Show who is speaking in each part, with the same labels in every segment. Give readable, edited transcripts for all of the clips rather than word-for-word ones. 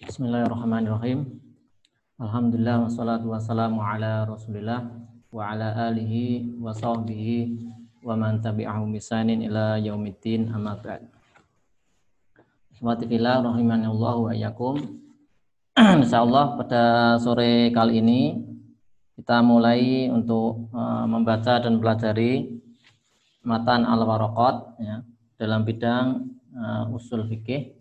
Speaker 1: Bismillahirrahmanirrahim. Alhamdulillah wassalatu wassalamu ala Rasulillah wa ala alihi wa sahbihi wa man tabi'ahum bisanin ila yaumiddin, amma ba'd. Ikhwati fillah rahimanallahu wa iyyakum. Insyaallah pada sore kali ini kita mulai untuk membaca dan pelajari matan al-waraqat ya, dalam bidang usul fikih.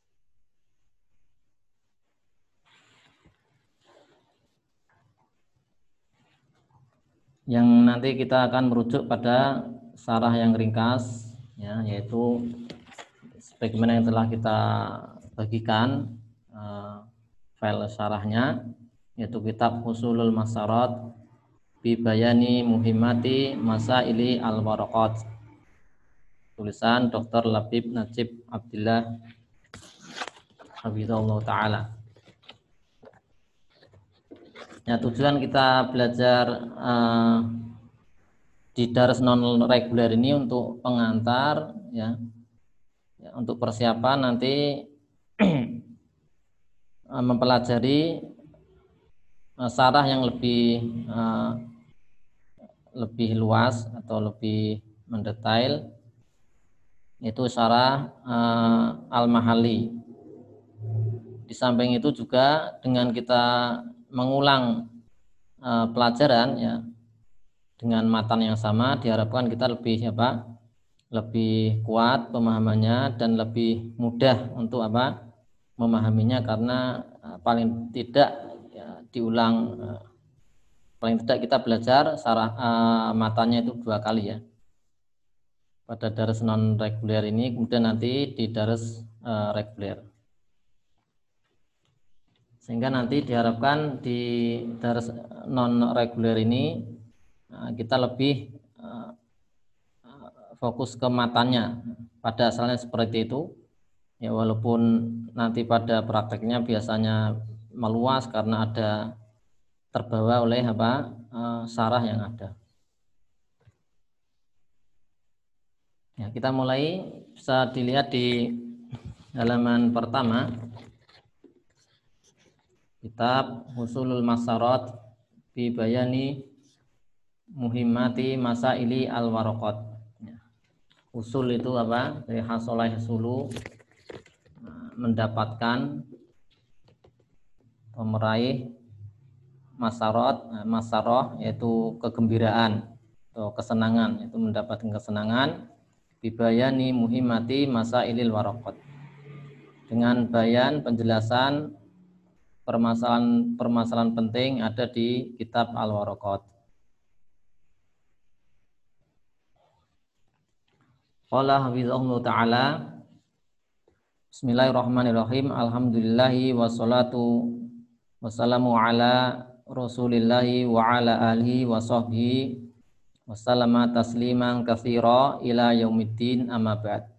Speaker 1: Yang nanti kita akan merujuk pada syarah yang ringkas ya, yaitu sebagaimana yang telah kita bagikan file syarahnya, yaitu kitab Ushulul Masarat bi Bayani Muhimmati Masaili al-Waraqat, tulisan Dr. Labib Najib Abdillah Hafizahullah Ta'ala. Ya, tujuan kita belajar di daras non reguler ini untuk pengantar ya, untuk persiapan nanti mempelajari syarah yang lebih luas atau lebih mendetail, yaitu syarah al-Mahalli. Di samping itu juga dengan kita mengulang pelajaran ya dengan matan yang sama, diharapkan kita lebih kuat pemahamannya dan lebih mudah untuk memahaminya, karena paling tidak ya, paling tidak kita belajar matannya itu 2 kali ya, pada daras non reguler ini, kemudian nanti di daras reguler. Sehingga nanti diharapkan di daras non reguler ini kita lebih fokus ke matannya. Pada asalnya seperti itu ya, walaupun nanti pada prakteknya biasanya meluas karena ada terbawa oleh syarah yang ada. Ya, kita mulai, bisa dilihat di halaman pertama kitab Ushulul Masarat bi Bayani Muhimmati Masaili al-Waraqat. Usul itu dari hasolah yasulu, mendapatkan atau meraih, masaroh yaitu kegembiraan atau kesenangan, yaitu mendapatkan kesenangan, bi Bayani Muhimmati Masailil Waraqat, dengan bayan penjelasan permasalahan penting ada di kitab Al-Waraqat. Qala hafizahullah ta'ala. Bismillahirrahmanirrahim. Alhamdulillahi wassalatu wassalamu ala rasulillahi wa ala alihi wa sahbihi wassallama tasliman katsira ila yaumiddin, amma ba'd.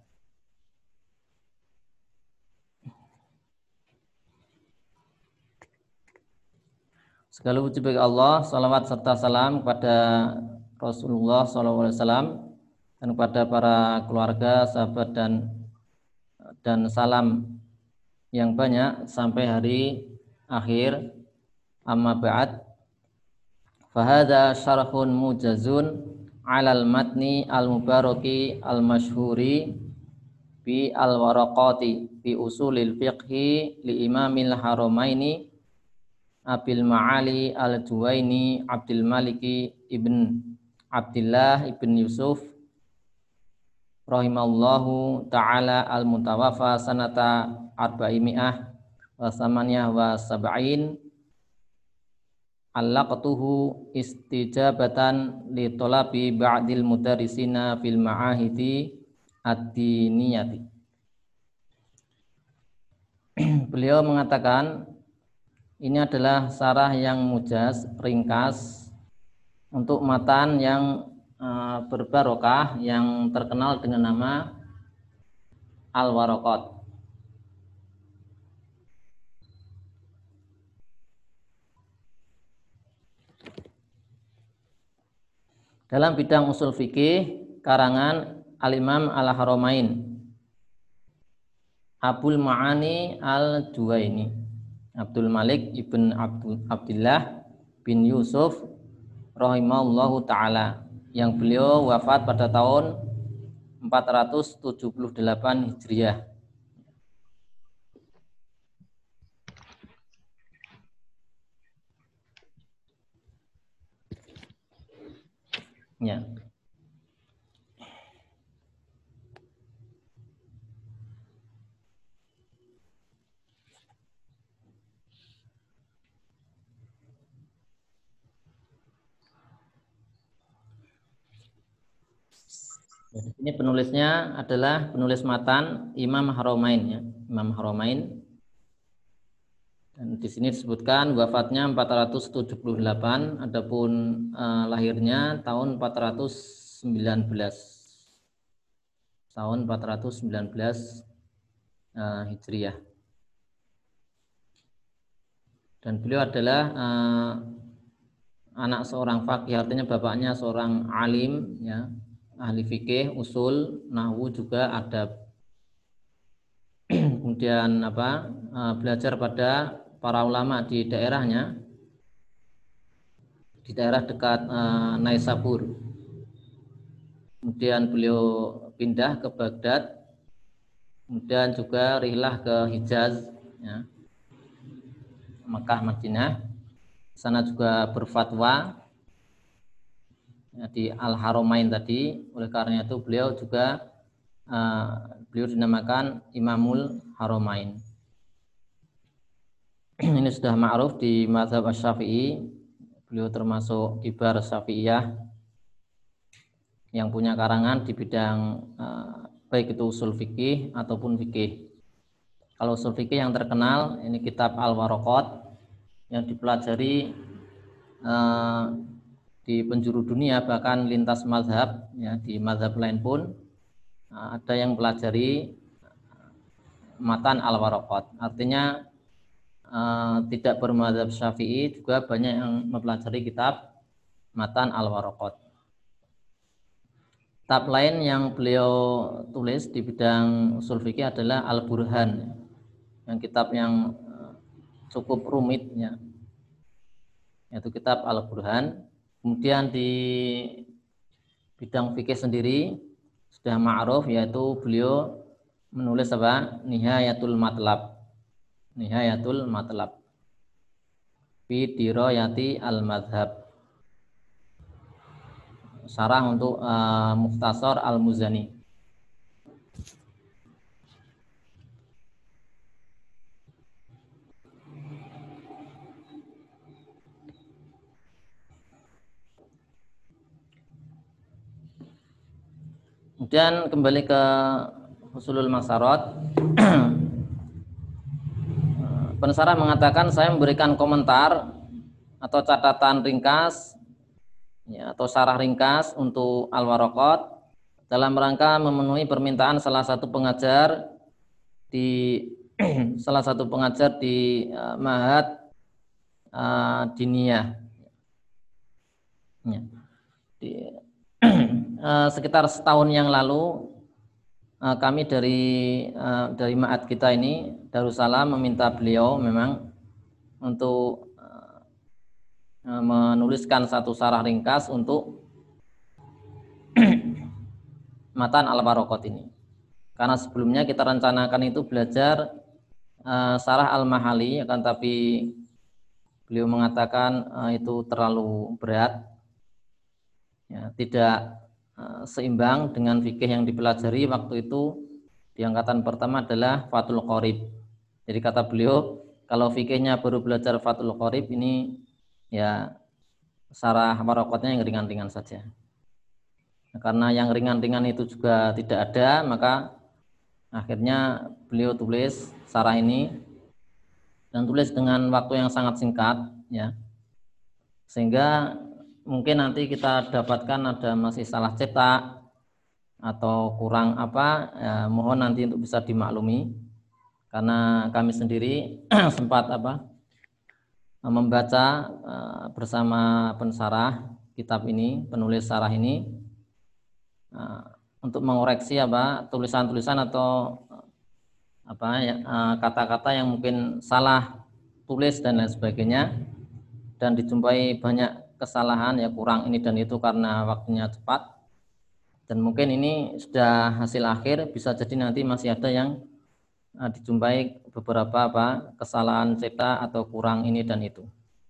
Speaker 1: Segala puji bagi Allah, salawat serta salam kepada Rasulullah SAW dan kepada para keluarga, sahabat dan salam yang banyak sampai hari akhir. Amma ba'd. Fahadha syarhun mujazun alal matni al-mubaraki al-mashhuri bi al-waraqati bi usulil fiqhi li imamil haramaini Abil Ma'ali al-Juwaini Abdul Maliki ibn Abdillah ibn Yusuf rahimallahu ta'ala al-mutawafa sanata arba'imi'ah wa samaniyah wa sab'in, allaqtuhu istijabatan li tolabi ba'dil mudarisina fil ma'ahidi ad-diniyati. Beliau mengatakan, ini adalah syarah yang mujaz, ringkas, untuk matan yang berbarokah yang terkenal dengan nama Al-Waraqat. Dalam bidang usul fikih karangan Al-Imam Al-Haramain Abul Ma'ani Al-Juwaini. Abdul Malik ibn Abdullah bin Yusuf rahimahullahu taala, yang beliau wafat pada tahun 478 Hijriah. Ya. Ini penulisnya adalah penulis matan Imam Haramain, ya, Imam Haramain. Dan di sini disebutkan wafatnya 478, adapun lahirnya tahun 419. Tahun 419 Hijriah. Dan beliau adalah anak seorang faqih, artinya bapaknya seorang alim, ya, ahli fikih, usul, nahwu, juga adab. Kemudian belajar pada para ulama di daerahnya, di daerah dekat Naisabur. Kemudian beliau pindah ke Baghdad, kemudian juga rihlah ke Hijaz, ya, Mekah, Madinah. Sana juga berfatwa, ya, di Al-Haramain tadi. Oleh karena itu beliau juga beliau dinamakan Imamul Haramain. Ini sudah ma'ruf di mazhab Asy-Syafi'i. Beliau termasuk kibar Syafi'iyah yang punya karangan di bidang baik itu usul fikih ataupun fikih. Kalau usul fikih yang terkenal ini kitab Al-Waraqat yang dipelajari di penjuru dunia, bahkan lintas mazhab, ya, di mazhab lain pun ada yang pelajari matan Al-Waraqat. Artinya tidak bermadzhab Syafi'i juga banyak yang mempelajari kitab matan Al-Waraqat. Kitab lain yang beliau tulis di bidang usul fikih adalah Al-Burhan, yang kitab yang cukup rumit, ya, yaitu kitab Al-Burhan. Kemudian di bidang fikih sendiri sudah ma'ruf, yaitu beliau menulis Nihayatul Matlab. Nihayatul Matlab fi dirayati al-madhab, syarah untuk Mukhtasar Al-Muzani. Kemudian kembali ke Usulul Masarat. Pensarah mengatakan, saya memberikan komentar atau catatan ringkas, ya, atau syarah ringkas untuk Al-Waraqat dalam rangka memenuhi permintaan salah satu pengajar di Ma'had Diniyah, ya. Sekitar setahun yang lalu kami dari Ma'had kita ini, Darussalam, meminta beliau memang untuk menuliskan satu syarah ringkas untuk matan Al-Waraqat ini. Karena sebelumnya kita rencanakan itu belajar syarah Al-Mahali, akan tapi beliau mengatakan itu terlalu berat, ya, tidak seimbang dengan fikih yang dipelajari waktu itu. Di angkatan pertama adalah Fathul Qorib. Jadi kata beliau, kalau fikihnya baru belajar Fathul Qorib ini, ya, syarah Waraqatnya yang ringan-ringan saja. Nah, karena yang ringan-ringan itu juga tidak ada, maka akhirnya beliau tulis syarah ini, dan tulis dengan waktu yang sangat singkat, ya, sehingga mungkin nanti kita dapatkan ada masih salah cetak atau kurang ya, mohon nanti untuk bisa dimaklumi, karena kami sendiri sempat membaca bersama pensarah kitab ini, penulis syarah ini, untuk mengoreksi tulisan-tulisan atau kata-kata yang mungkin salah tulis dan lain sebagainya, dan dijumpai banyak kesalahan, ya kurang ini dan itu karena waktunya cepat, dan mungkin ini sudah hasil akhir, bisa jadi nanti masih ada yang dijumpai beberapa kesalahan cetak atau kurang ini dan itu.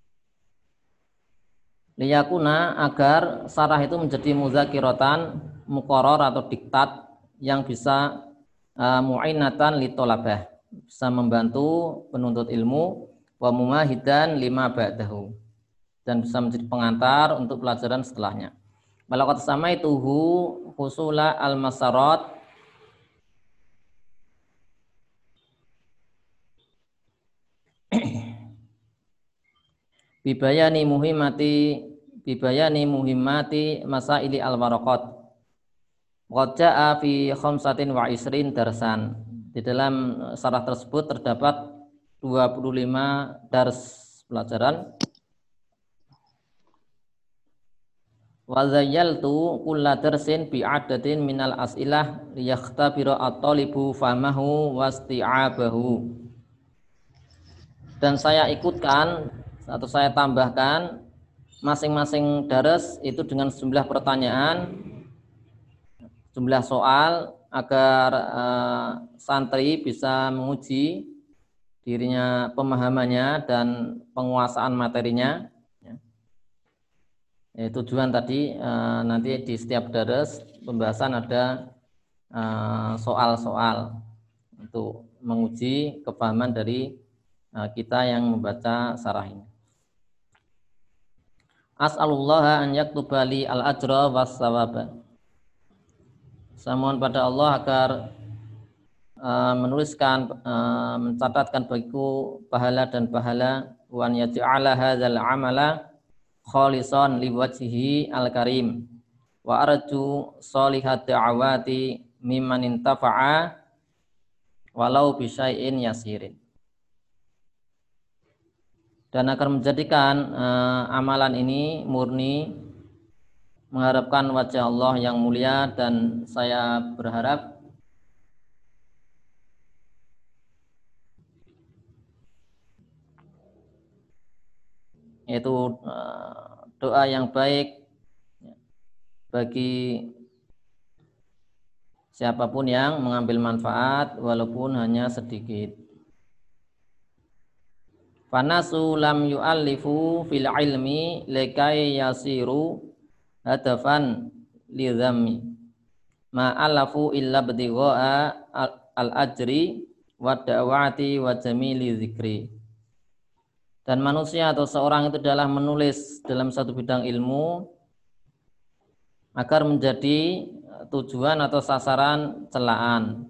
Speaker 1: Liyakuna, agar sarah itu menjadi muzakiratan, muqarrar atau diktat yang bisa mu'inatan litolabah, bisa membantu penuntut ilmu, wa mumahidan lima ba'dahu, dan bisa menjadi pengantar untuk pelajaran setelahnya. Walaqad samaituhu husula al-masarat bibayani muhimmati masaili al-waraqat. Qad jaa fi khamsatin wa isrin darsan. Di dalam syarah tersebut terdapat 25 dars pelajaran. Wa zayyaltu kulla darsin bi adatin minal as'ilah liyakhtabira at-talibu fahmahu wasti'abahu. Dan saya ikutkan atau saya tambahkan masing-masing dars itu dengan sejumlah pertanyaan, jumlah soal, agar santri bisa menguji dirinya, pemahamannya dan penguasaan materinya. Tujuan tadi nanti di setiap dars pembahasan ada soal-soal untuk menguji kepahaman dari kita yang membaca syarah ini. As'alullah an yaktuba li al-ajra was sawaba. Saya mohon pada Allah agar menuliskan, mencatatkan bagiku pahala dan pahala, wa an yaj'ala hadzal amala khalisan liwajhihi al-karim, wa arju sholihat da'awati mimman intafa'a walau bisyai'in yasirin. Dan agar menjadikan amalan ini murni mengharapkan wajah Allah yang mulia, dan saya berharap yaitu doa yang baik bagi siapapun yang mengambil manfaat walaupun hanya sedikit. Fanasu lam yu'allifu fil ilmi likai yasiru hadafan lidhammi ma'alafu illa btigha'a al-ajri wa da'wati wa jamili zikri. Dan manusia atau seorang itu adalah menulis dalam satu bidang ilmu agar menjadi tujuan atau sasaran celaan,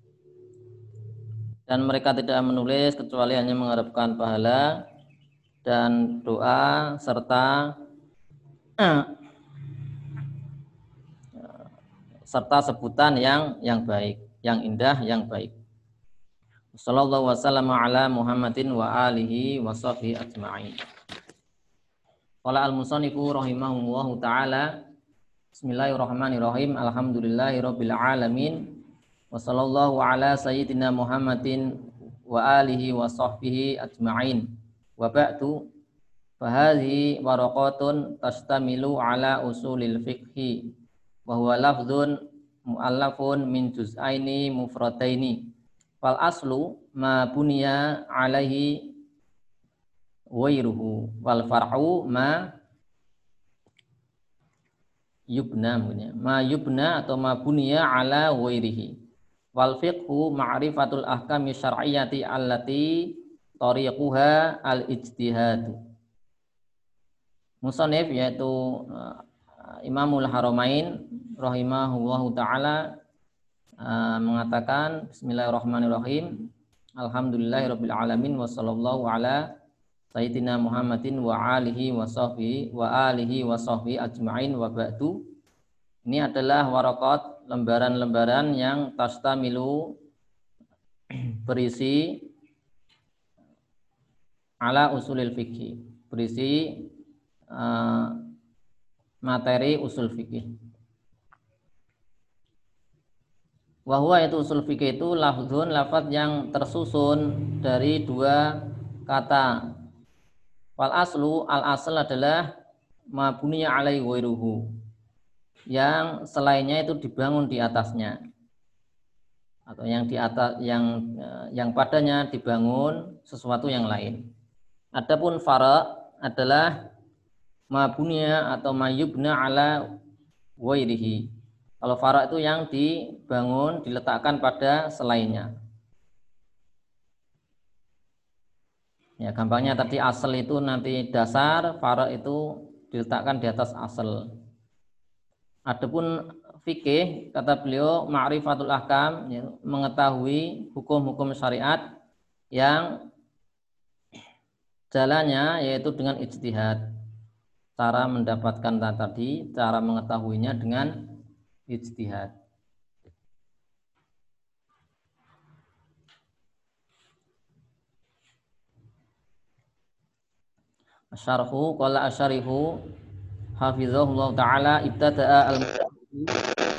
Speaker 1: dan mereka tidak menulis kecuali hanya mengharapkan pahala dan doa serta sebutan yang baik, yang indah, yang baik. Sallallahu wasallam ala Muhammadin wa alihi wa sahbihi ajma'in. Qala al-musannifu rahimahullahu ta'ala, bismillahirrahmanirrahim, alhamdulillahi rabbil alamin, wa sallallahu ala sayyidina Muhammadin wa alihi wa sahbihi ajma'in, wa ba'du, fahadhi waraqatun tastamilu ala usulil fiqhi, wa huwa lafdhun mu'allafun min juz'aini mufradaini. Fal aslu ma buniya alaihi wairuhu wal far'u ma yubna, ma yubna atau ma buniya ala wairihi. Wal fiqhu ma'rifatul ahkami syar'iyyati allati tariquha al-ijtihad. Musannif yaitu Imamul Haramain rahimahullahu ta'ala mengatakan, bismillahirrahmanirrahim, alhamdulillahirabbil alamin, wa sallallahu ala sayyidina Muhammadin wa alihi wa sahbihi ajma'in, wa ba'du. Ini adalah waraqat, lembaran-lembaran yang tastamilu, berisi ala usulil fikih, berisi materi usul fikih. Wahwa itu usul fikih itu lafdzun, lafadz yang tersusun dari dua kata wal aslu, al asl adalah ma buniya alai ghairuhu, yang selainnya itu dibangun di atasnya, atau yang di atas, yang padanya dibangun sesuatu yang lain. Adapun fara adalah ma buniya atau ma yubna ala ghairihi. Kalau fara itu yang dibangun, diletakkan pada selainnya. Ya, gampangnya tadi asal itu nanti dasar, fara itu diletakkan di atas asal. Adapun fikih, kata beliau, ma'rifatul ahkam, ya, mengetahui hukum-hukum syariat yang jalannya yaitu dengan ijtihad. Cara mendapatkan tadi, cara mengetahuinya dengan ijtihad. Asyarhu qala asyarihu hafizahullah ta'ala ibtada'a al-mujahidi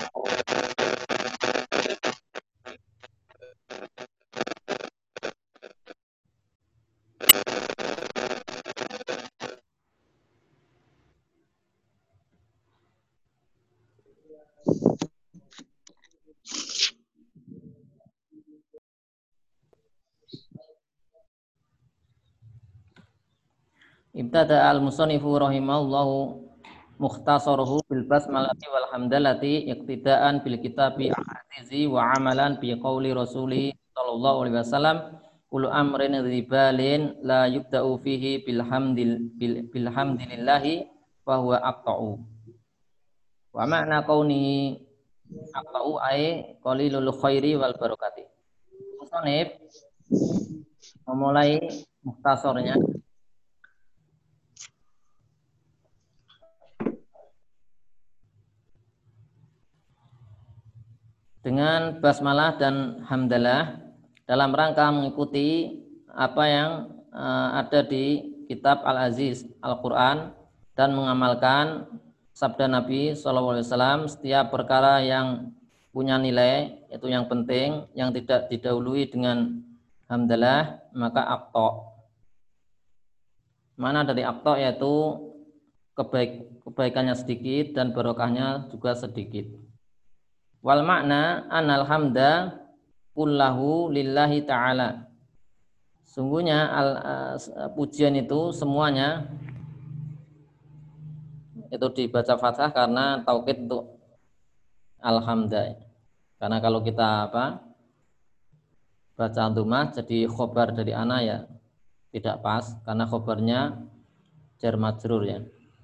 Speaker 1: ibtada'a al-musannifu rahimahullahu mukhtasaruhu bil basmalati wal hamdalati iqtidaan bil kitabi ahadizi wa amalan bi qauli rasuli sallallahu alaihi wasallam kullu amrin ribalin la yubda'u fihi bilhamdillahi fa huwa aqta'u wa ma'na qaunihi aqta'u ay qalilul khairi wal barakati. Musannif memulai mukhtasarnya dengan basmalah dan hamdalah dalam rangka mengikuti apa yang ada di kitab Al-Aziz Al-Quran dan mengamalkan sabda Nabi SAW, setiap perkara yang punya nilai, itu yang penting, yang tidak didahului dengan hamdalah, maka aqta. Mana dari aqta yaitu kebaikannya sedikit dan barokahnya juga sedikit. Wal makna anal hamda kullahu lillahi ta'ala. Sungguhnya pujian itu semuanya itu dibaca fathah karena taukid untuk alhamda. Karena kalau kita baca antumah jadi khobar dari ana ya tidak pas karena khobarnya jar majrur ya.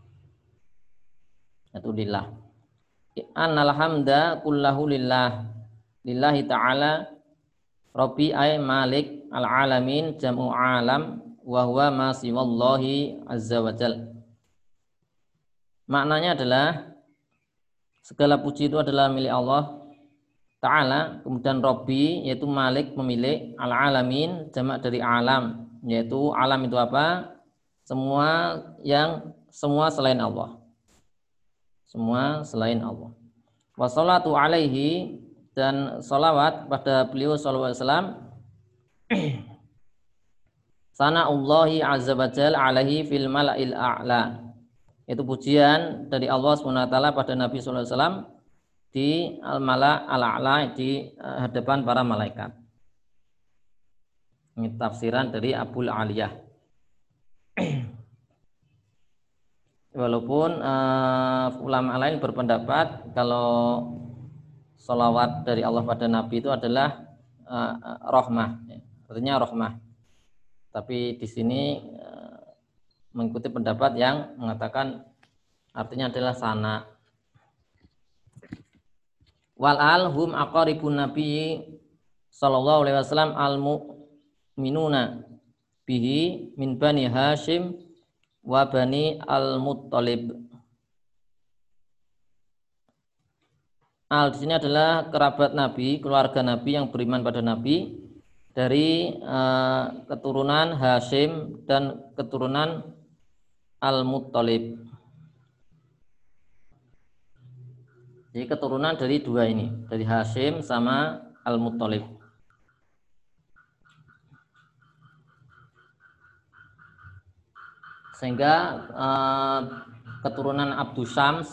Speaker 1: Itu lillah. Annal hamda kullahu lillah lillahi ta'ala Rabbi ay malik al-alamin jam'u alam wa huwa ma siwallahi azza wa jal. Maknanya adalah segala puji itu adalah milik Allah Ta'ala, kemudian Rabbi yaitu malik pemilik, al-alamin jamak dari alam, yaitu alam itu apa? Semua selain Allah. Semua selain Allah. Wassalatu alaihi, dan salawat pada beliau sallallahu alaihi wasallam, sana'ullahi azza wa jal alaihi fil mala'il a'la. Itu pujian dari Allah SWT pada Nabi sallallahu alaihi wasallam di al-mala' al-a'la, di hadapan para malaikat. Ini tafsiran dari Abul Aliyah. Walaupun ulama lain berpendapat kalau sholawat dari Allah pada Nabi itu adalah rahmah, artinya rahmah. Tapi di sini mengikuti pendapat yang mengatakan artinya adalah sana. Wal al hum aqaribun Nabi sallallahu alaihi wasallam al mu'minuna bihi min bani Hashim wa bani al-Muttalib. Al di sini adalah kerabat Nabi, keluarga Nabi yang beriman pada Nabi dari keturunan Hashim dan keturunan Al-Muttalib. Jadi keturunan dari dua ini, dari Hashim sama Al-Muttalib. Sehingga keturunan Abdus Syams,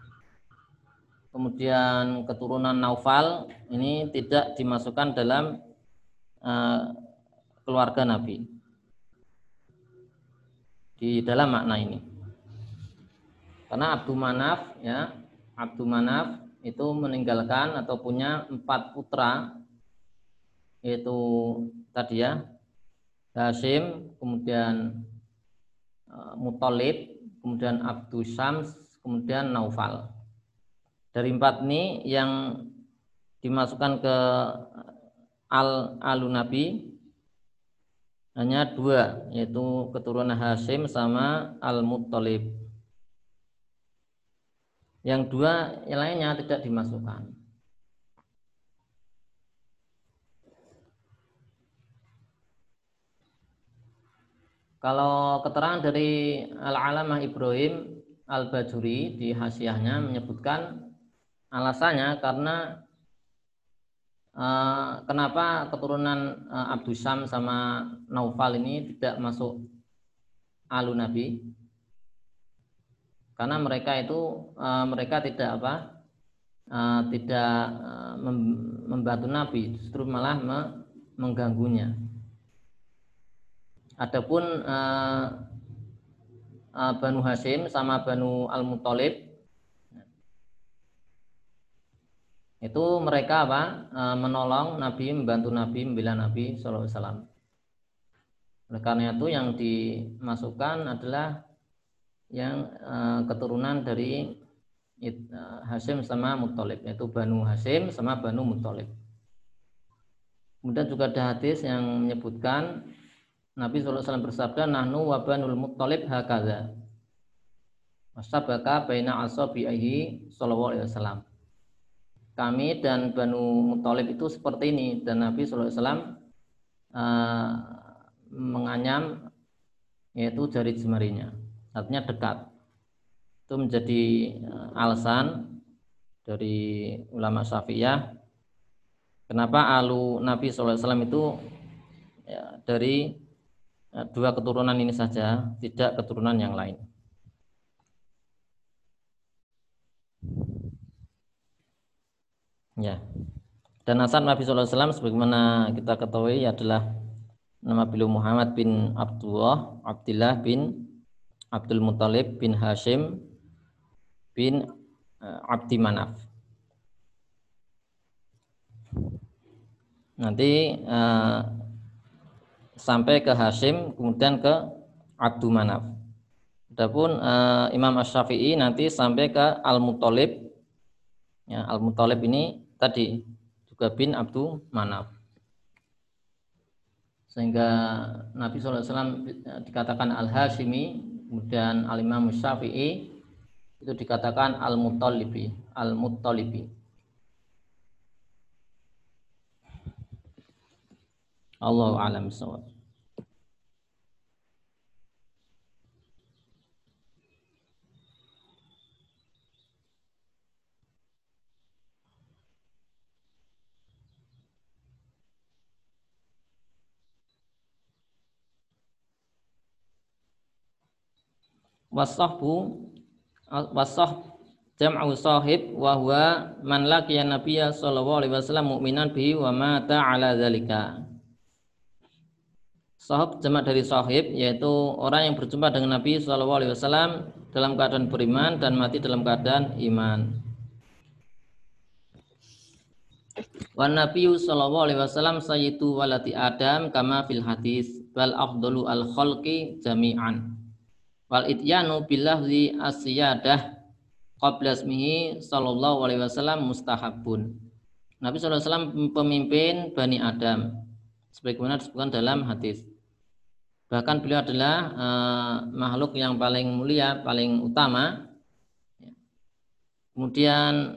Speaker 1: kemudian keturunan Naufal ini tidak dimasukkan dalam keluarga Nabi di dalam makna ini. Karena Abdul Manaf, ya, Abdul Manaf itu meninggalkan atau punya 4 putra, yaitu tadi ya Hashim, kemudian Muthalib, kemudian Abdus Syams, kemudian Naufal. Dari 4 ini yang dimasukkan ke alun Nabi hanya 2, yaitu keturunan Hashim sama Al-Muthalib. Yang 2 yang lainnya tidak dimasukkan. Kalau keterangan dari Al-Alamah Ibrahim Al-Bajuri di hasyiahnya menyebutkan alasannya karena kenapa keturunan Abdus Syams sama Naufal ini tidak masuk alun Nabi? Karena mereka itu mereka tidak tidak membantu Nabi, justru malah mengganggunya. Adapun Banu Hashim sama Banu Al-Muthalib itu mereka menolong Nabi, membantu Nabi, membela Nabi sallallahu alaihi wasallam. Oleh karena itu yang dimasukkan adalah yang keturunan dari Hashim sama Muthalib, yaitu Banu Hashim sama Banu Muthalib. Kemudian juga ada hadis yang menyebutkan Nabi sallallahu alaihi wasallam bersabda, nahnu wa Banul Muthalib hakadza. Masabaka baina asabihi sallallahu alaihi wasallam. Kami dan Banu Muthalib itu seperti ini, dan Nabi sallallahu alaihi wasallam menganyam yaitu jari jemarinya, artinya dekat. Itu menjadi alasan dari ulama Syafi'iyah kenapa alu Nabi sallallahu alaihi wasallam itu ya, dari 2 keturunan ini saja, tidak keturunan yang lain. Ya. Dan nasab Nabi sallallahu alaihi wasallam sebagaimana kita ketahui adalah nama beliau Muhammad bin Abdullah bin Abdul Muthalib bin Hashim bin Abdi Manaf. Nanti sampai ke Hashim, kemudian ke Abdu Manaf. Adapun Imam Asy-Syafi'i nanti sampai ke Al-Muthalib. Ya, Al-Muthalib ini tadi juga bin Abdu Manaf. Sehingga Nabi SAW dikatakan Al-Hashimi, kemudian Al-Imam Syafi'i itu dikatakan Al-Muttalibi. Allahu a'lam bishawab. Wasahb jam'u sahib wa huwa man laqiya nabiyya sallallahu alaihi wasallam mu'minan bihi wa mata ala dzalika. Sahab jamak dari sahib, yaitu orang yang berjumpa dengan Nabi sallallahu alaihi wasallam dalam keadaan beriman dan mati dalam keadaan iman. Wa nabiyyu sallallahu alaihi wasallam sayyidu walati Adam kama fil hadis bal afdalu al khalqi jami'an. Wal ityanu bilahzi asyiyadah qabla ismihi sallallahu alaihi wasallam mustahabun. Nabi sallallahu alaihi wasallam pemimpin Bani Adam sebagaimana disebutkan dalam hadis. Bahkan beliau adalah makhluk yang paling mulia, paling utama. Kemudian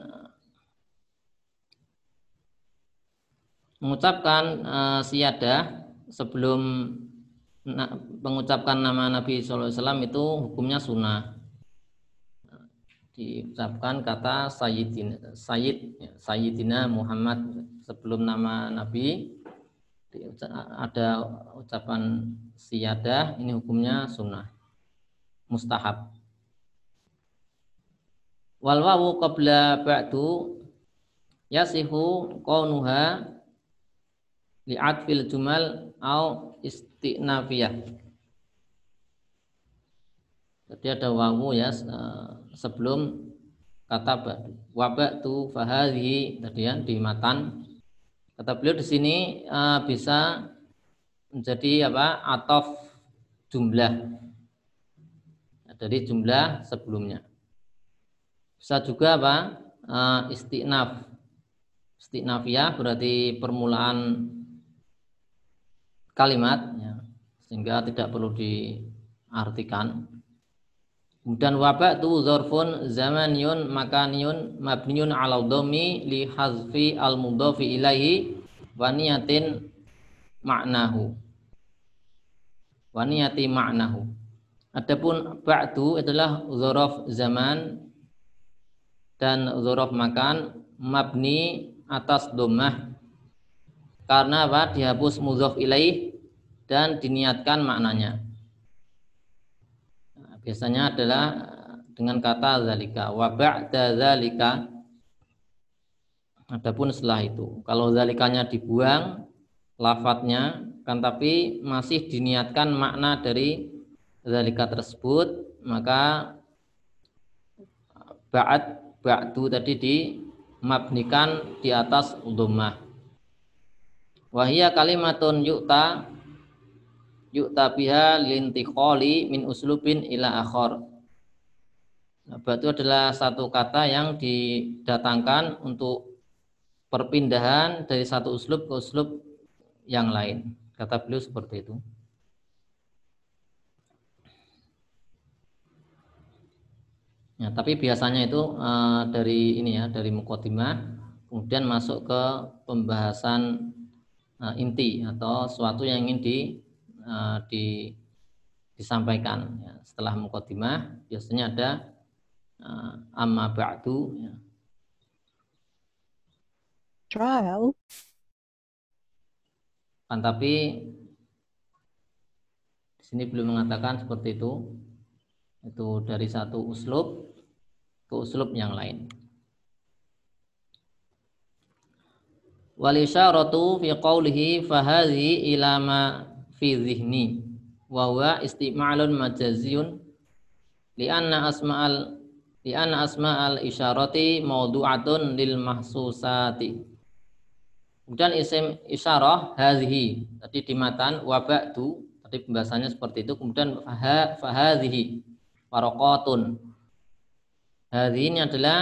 Speaker 1: mengucapkan siyadah sebelum mengucapkan nama Nabi sallallahu alaihi wasallam itu hukumnya sunnah. Diucapkan kata Sayyidina Muhammad sebelum nama Nabi, ada ucapan siyadah, ini hukumnya sunnah. mustahab. Wal wawu qabla ba'du yasihu qawnuha li'atfil jumal au istinafiyah. Jadi ada wawu ya sebelum kata ba'du. Wa ba'du fahadhi tadi ya di matan. Kata beliau di sini bisa menjadi apa? Ataf jumlah dari jumlah sebelumnya. Bisa juga apa? Istinaf. Istinafiyah berarti permulaan kalimat ya, sehingga tidak perlu diartikan. Kemudian wabak tu dzarfun zamaniyun makaniyun mabniyun ala dhammi li hazfi al mudhafi ilaihi wa niyatin ma'nahu. Wa niyati ma'nahu. Adapun ba'du adalah dzaraf zaman dan dzaraf makan mabni atas dhammah karena apa? Dihapus mudhaf ilaih dan diniatkan maknanya. Biasanya adalah dengan kata zalika wa ba'da zalika. Adapun setelah itu, kalau zalikanya dibuang lafadznya kan tapi masih diniatkan makna dari zalika tersebut, maka ba'du tadi dimabnikan di atas dhammah. Wa hiya kalimatun yu'ta biha lintiqali min uslubin ila akhar. Itu adalah satu kata yang didatangkan untuk perpindahan dari satu uslub ke uslub yang lain. Kata beliau seperti itu. Ya, tapi biasanya itu dari ini ya, dari muqaddimah kemudian masuk ke pembahasan inti atau sesuatu yang ingin disampaikan ya. Setelah muqaddimah biasanya ada amma ba'du ya.
Speaker 2: Trial.
Speaker 1: Kan tapi di sini belum mengatakan seperti itu dari satu uslub ke uslub yang lain. Wal isyaratu fi qawlihi fahadhi ila ma fi dhihni wa huwa istimalun majaziyun li'anna asma'al isyarati mawdu'atun lil mahsusati. Kemudian isim isyarah hadhihi tadi di matan wa ba'du tadi pembahasannya seperti itu. Kemudian fahadhihi waraqatun. Hadhihi ini adalah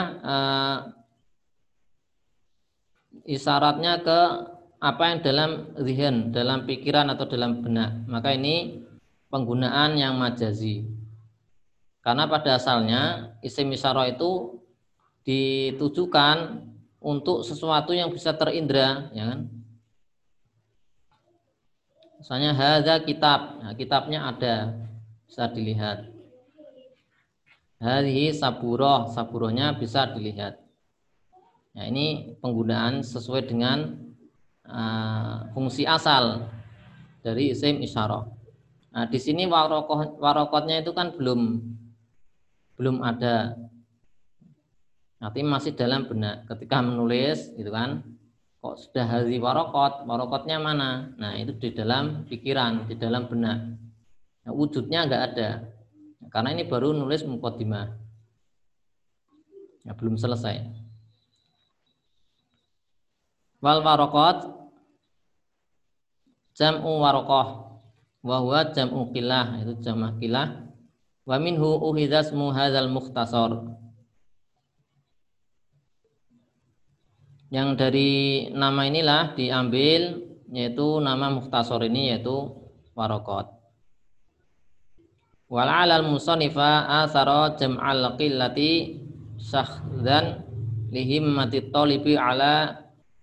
Speaker 1: isyaratnya ke apa yang dalam zihin, dalam pikiran atau dalam benak. Maka ini penggunaan yang majazi. Karena pada asalnya isim isyarah itu ditujukan untuk sesuatu yang bisa terindra, ya kan? Misalnya hadza kitab, nah, kitabnya ada, bisa dilihat. Hadhihi saburoh, saburohnya bisa dilihat. Nah, ini penggunaan sesuai dengan fungsi asal dari isim isyarah. Nah, di sini warokotnya itu kan belum ada. Nanti masih dalam benak. Ketika menulis, gitu kan, kok sudah hadhi warokotnya mana? Nah, itu di dalam pikiran, di dalam benak. Nah, wujudnya nggak ada, karena ini baru nulis muqaddimah. Ya, belum selesai. Wal warokot jam'u warokoh wa huwa jam'u qilah, itu jam'ah qilah. Wa minhu uhidasmu hadzal mukhtasar. Yang dari nama inilah diambil yaitu nama mukhtasar ini yaitu warokot. Wal alal musanifa asara jam'al qillati syakhdan lihimmati talibi ala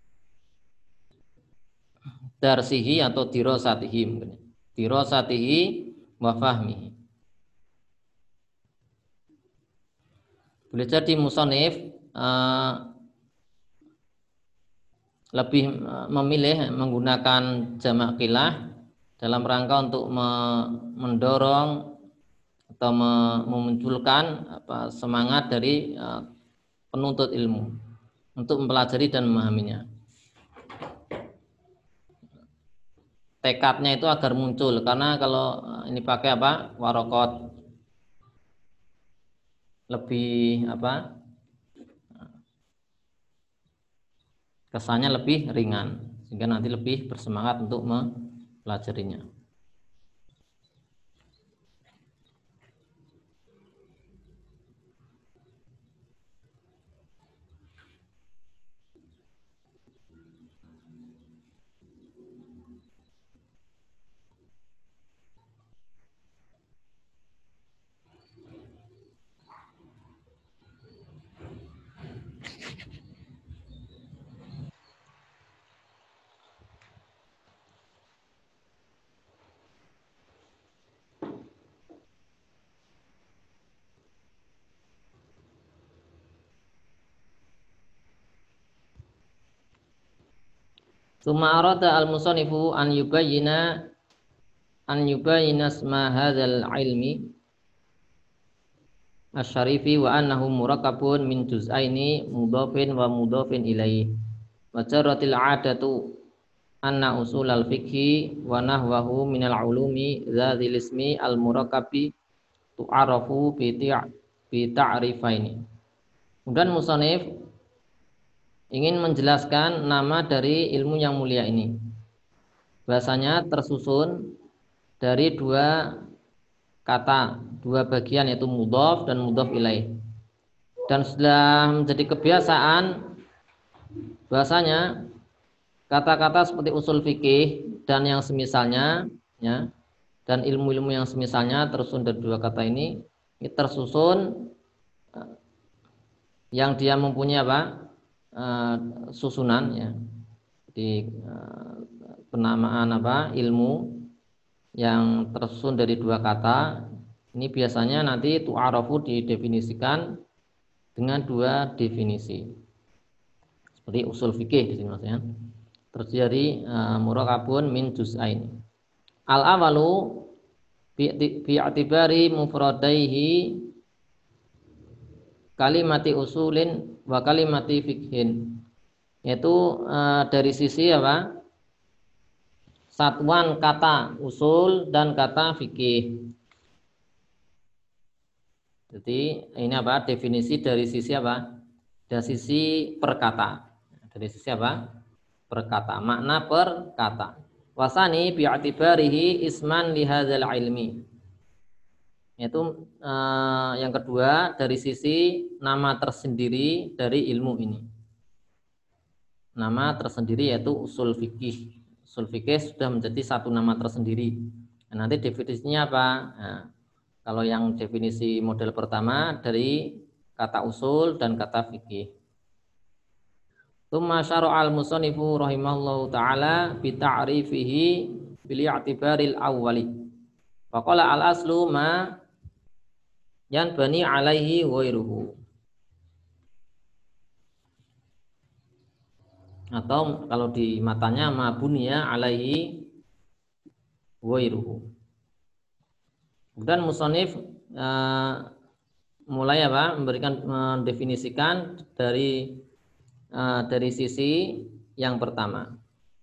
Speaker 1: darsihi atau dirosatihi wa fahmihi. Boleh jadi musonif lebih memilih menggunakan jamak qilah dalam rangka untuk mendorong atau memunculkan semangat dari penuntut ilmu untuk mempelajari dan memahaminya. Tekadnya itu agar muncul, karena kalau ini pakai warokot, lebih kesannya lebih ringan, sehingga nanti lebih bersemangat untuk mempelajarinya. Tsumma arada al-musannifu an yubayyina isma hadzal ilmi asy-syarifi wa annahu murakkabun min juz'aini mudhafin wa mudhafin ilaih. Wa jaratil 'adatu anna usulal fiqhi wa nahwahu minal ulumi dzadzil ismi al-murakkabi tu'arafu bi ta'rifaini. Kemudian musannif ingin menjelaskan nama dari ilmu yang mulia ini. Bahasanya tersusun dari dua kata, dua bagian, yaitu mudhaf dan mudhaf ilaih. Dan sudah menjadi kebiasaan bahasanya kata-kata seperti usul fikih dan yang semisalnya, ya, dan ilmu-ilmu yang semisalnya tersusun dari dua kata ini tersusun yang dia mempunyai susunan, ya, di penamaan ilmu yang tersusun dari dua kata ini biasanya nanti tu'arafu didefinisikan dengan dua definisi seperti usul fikih di sini maksudnya. Terjadi murakkabun min juz'ain. Al-awalu bi'atibari mufradaihi kalimati usulin wa kalimati fikhin, yaitu dari sisi satuan kata usul dan kata fikih. Jadi ini definisi dari sisi dari sisi perkata. Dari sisi perkata, makna perkata. Wasani bi'atibarihi isman lihadzal ilmi, yaitu yang kedua dari sisi nama tersendiri dari ilmu ini. Nama tersendiri yaitu usul fikih. Usul fikih sudah menjadi satu nama tersendiri. Nah, nanti definisinya apa? Nah, kalau yang definisi model pertama dari kata usul dan kata fikih. Tsumma syara'al musannifu rahimahullahu taala bi ta'rifihi bil i'tibaril awwali. Faqala al aslu ma yanbani alaihi ghairuhu. Atau kalau di matanya ma bunya alaihi ghairuhu. Dan musannif mulai memberikan, mendefinisikan dari sisi yang pertama,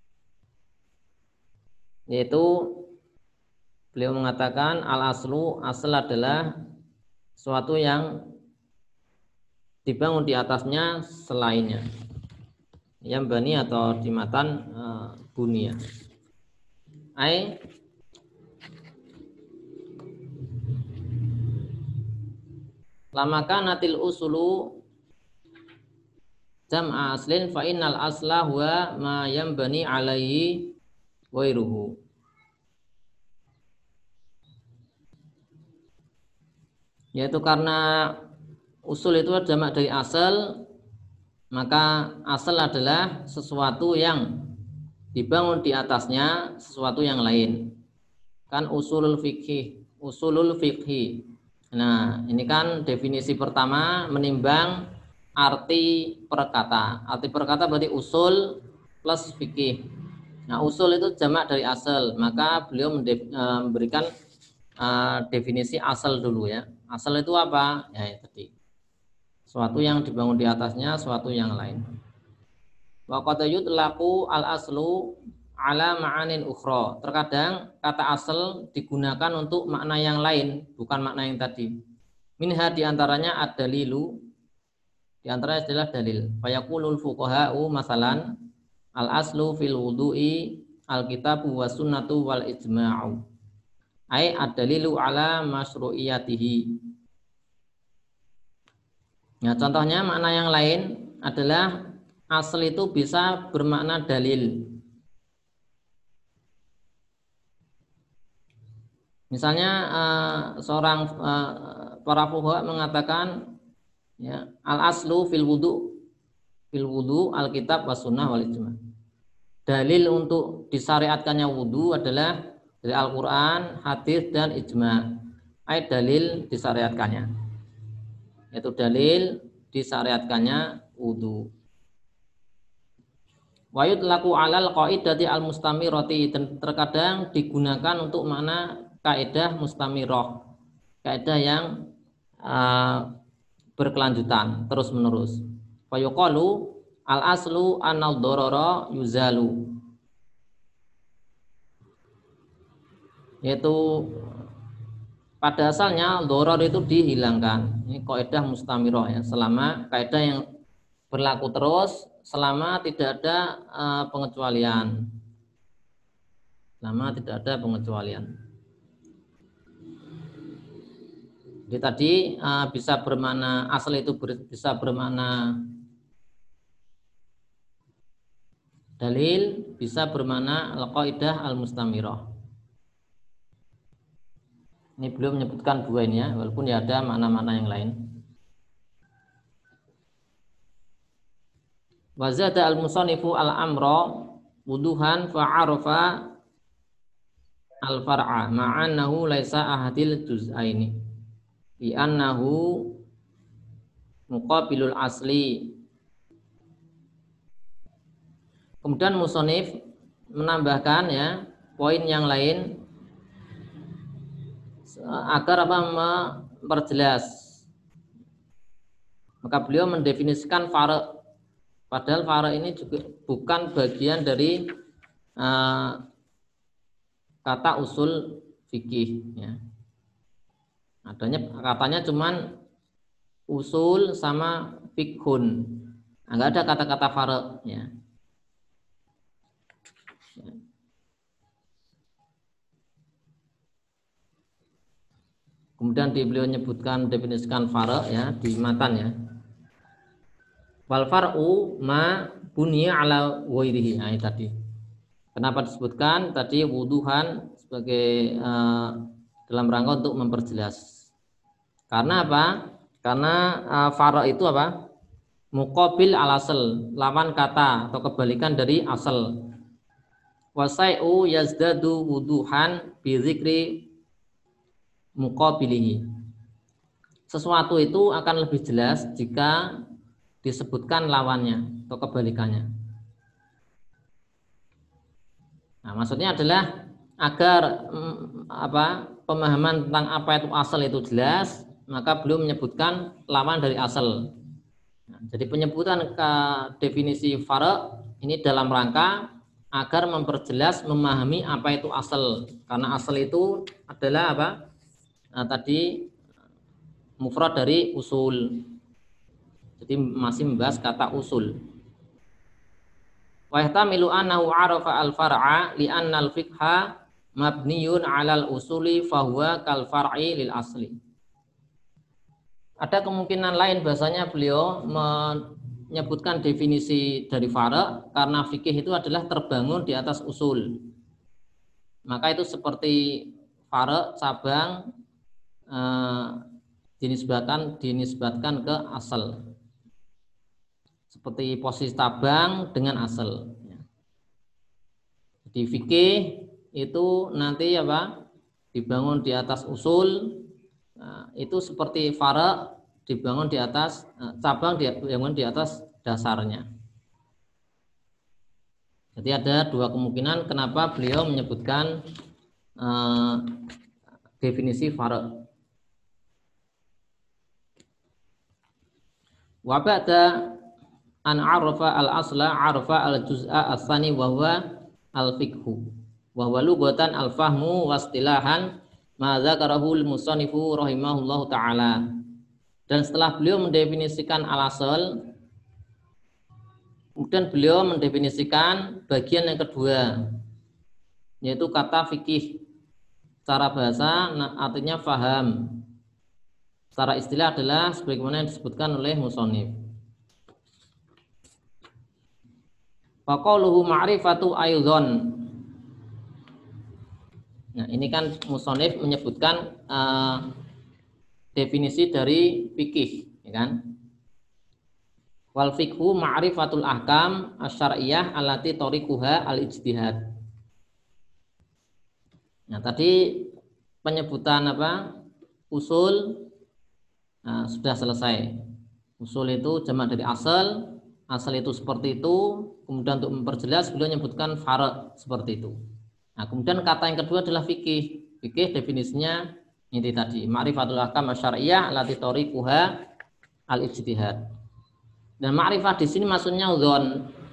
Speaker 1: yaitu beliau mengatakan al-aslu, asal adalah suatu yang dibangun di atasnya selainnya, yang bani atau di matan bunia, ai lamakanatil usulu jam'a aslin fa innal asla huwa ma yanbani alaihi ghairuhu. Yaitu karena usul itu jamak dari asal, maka asal adalah sesuatu yang dibangun di atasnya sesuatu yang lain. Kan usulul fikhi. Nah, ini kan definisi pertama menimbang arti perkata. Arti perkata berarti usul plus fikih. Nah, usul itu jamak dari asal, maka beliau memberikan definisi asal dulu ya. Asal itu apa? Ya tadi. Suatu yang dibangun di atasnya suatu yang lain. Wa qad yutlaqu al-aslu ala ma'anin ukhra. Terkadang kata asal digunakan untuk makna yang lain, bukan makna yang tadi. Minha diantaranya ad-dalilu, diantaranya adalah dalil. Fayaqulul fuqaha'u masalan al-aslu fil wudu'i al-kitabu was sunnatu wal ijma'u. Ai ad-dalilu ala masyru'iyatihi. Nah, contohnya makna yang lain adalah asal itu bisa bermakna dalil. Misalnya seorang para fuqaha mengatakan ya, al aslu fil wudu al kitab was sunnah wal ijma. Dalil untuk disyariatkannya wudu adalah dari Al-Qur'an, hadis dan ijma. Ai dalil disyariatkannya. Yaitu dalil disyariatkannya wudu. Wa yutlaqu 'alal qaidati al-mustamirati, dan terkadang digunakan untuk makna kaidah mustamirah, kaidah yang berkelanjutan terus menerus. Fa yuqalu al-aslu anal dororo yuzalu, yaitu pada asalnya doror itu dihilangkan. Ini kaidah mustamirah ya, selama kaidah yang berlaku terus selama tidak ada pengecualian. Selama tidak ada pengecualian. Jadi tadi bisa bermakna asal itu bisa bermakna dalil, bisa bermakna al-qaidah al-mustamirah. Ini belum menyebutkan dua ini ya, walaupun ya ada makna-makna yang lain. Wa zada al-musannifu al-amra wuduhan fa'arafa al-far'a ma'annahu laisa ahadil juz'aini bi annahu muqabilul asli. Kemudian musannif menambahkan ya poin yang lain agar apa memperjelas. Maka beliau mendefinisikan fara'. Padahal fara' ini juga bukan bagian dari kata usul fikih ya. Katanya cuman usul sama fikhun. Enggak ada kata-kata fara' ya. Kemudian beliau menyebutkan definisikan fara' ya di matan ya. Wal far'u ma bunya ala ghairihi. Nah, tadi. Kenapa disebutkan tadi wuduhan sebagai dalam rangka untuk memperjelas. Karena apa? Karena fara' itu apa? Muqabil al asal, lawan kata atau kebalikan dari asal. Wasai'u yazdadu wuduhan bi dzikri muqabilihi. Sesuatu itu akan lebih jelas jika disebutkan lawannya atau kebalikannya. Nah, maksudnya adalah agar pemahaman tentang apa itu asal itu jelas, maka beliau menyebutkan lawan dari asal. Nah, jadi penyebutan ke definisi fara' ini dalam rangka agar memperjelas memahami apa itu asal. Karena asal itu adalah apa? Nah, tadi mufrad dari usul. Jadi masih membahas kata usul. Wa yahtamilu annahu 'arafa al-far'a li anna al-fiqha mabniyun 'alal usuli fa huwa kal far'i lil asli. Ada kemungkinan lain bahasanya beliau menyebutkan definisi dari fara' karena fikih itu adalah terbangun di atas usul. Maka itu seperti fara' cabang dinisbatkan ke asal. Seperti posisi tabang dengan asal. Jadi fikih itu nanti apa? Dibangun di atas usul. Nah, itu seperti fara' dibangun di atas cabang dibangun di atas dasarnya. Jadi ada dua kemungkinan kenapa beliau menyebutkan definisi fard. Wa ba'da an arafa al-asla arafa al-juz'a as-tsani wa huwa al-fiqhu wa huwa lughatan al-fahmu wa istilahan ma dzakarahu al-musannifu rahimahullahu taala. Dan setelah beliau mendefinisikan al-asal, kemudian beliau mendefinisikan bagian yang kedua, yaitu kata fikih. Secara bahasa artinya faham. Secara istilah adalah sebagaimana yang disebutkan oleh musannif. Faqauluhu ma'rifatu aydzan. Nah, ini kan musannif menyebutkan definisi dari fikih, ya kan? Wal fiqhu ma'rifatul ahkam asy-syar'iyyah allati tariquha al-ijtihad. Nah, tadi penyebutan usul sudah selesai. Usul itu jamak dari asal itu seperti itu. Kemudian untuk memperjelas beliau menyebutkan fard seperti itu. Nah, kemudian kata yang kedua adalah fikih. Fikih definisinya ini tadi, ma'rifatul ahkam asy-syar'iyyah allati tariquha al-ijtihad. Dan ma'rifah di sini maksudnya dzon.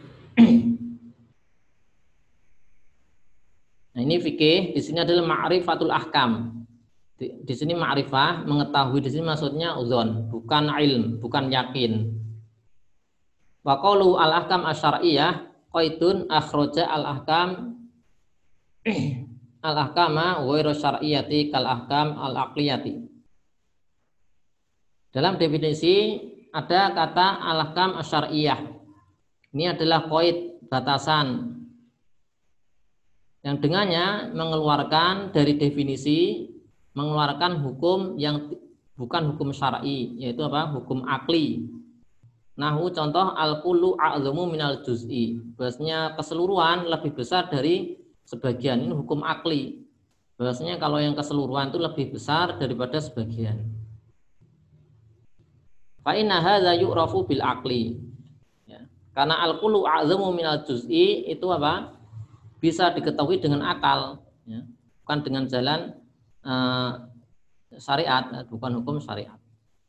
Speaker 1: Nah, ini fikih, di sini adalah ma'rifatul ahkam. Di sini ma'rifah, mengetahui, di sini maksudnya dzon, bukan ilm, bukan yakin. Wa qaulu al-ahkam asy-syar'iyyah qaidun akhraja al-ahkam al-ahkama ghairu syar'iyyati kal ahkam al-aqliyati. Dalam definisi ada kata al-ahkam asy-syar'iyyah. Ini adalah qaid, batasan yang dengannya mengeluarkan dari definisi, mengeluarkan hukum yang bukan hukum syar'i, yaitu hukum akli. Nahu contoh al-kullu a'dzamu minal juz'i. Bahasanya keseluruhan lebih besar dari sebagian. Ini hukum akli. Bahasanya kalau yang keseluruhan itu lebih besar daripada sebagian. Fa inna hadza yu'rafu bil akli. Ya. Karena al-kullu a'dzamu minal juz'i itu bisa diketahui dengan akal, ya. Bukan dengan jalan syariat, bukan hukum syariat.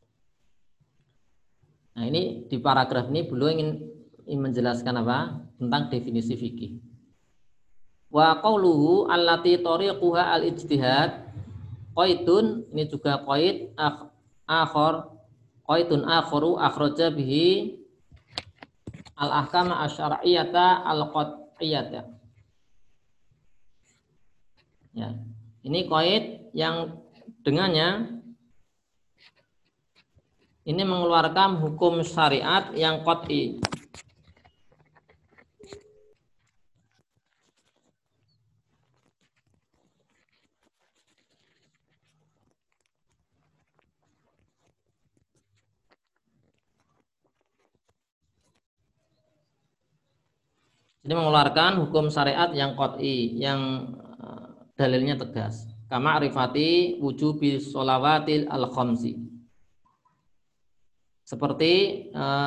Speaker 1: Nah, ini di paragraf ini beliau ingin menjelaskan tentang definisi fikih. Wa qauluhu allati tariquha al-ijtihad qaidun, ini juga qaid akhar, qaidun akharu akhraja bihi al-ahkam asy-syar'iyyata al-qat'iyyata. Ya, ini qaid yang dengannya ini mengeluarkan hukum syariat yang qat'i. Jadi mengeluarkan hukum syariat yang qat'i, yang dalilnya tegas. Kama arifati wujubi sholawatil al-khamsi. Seperti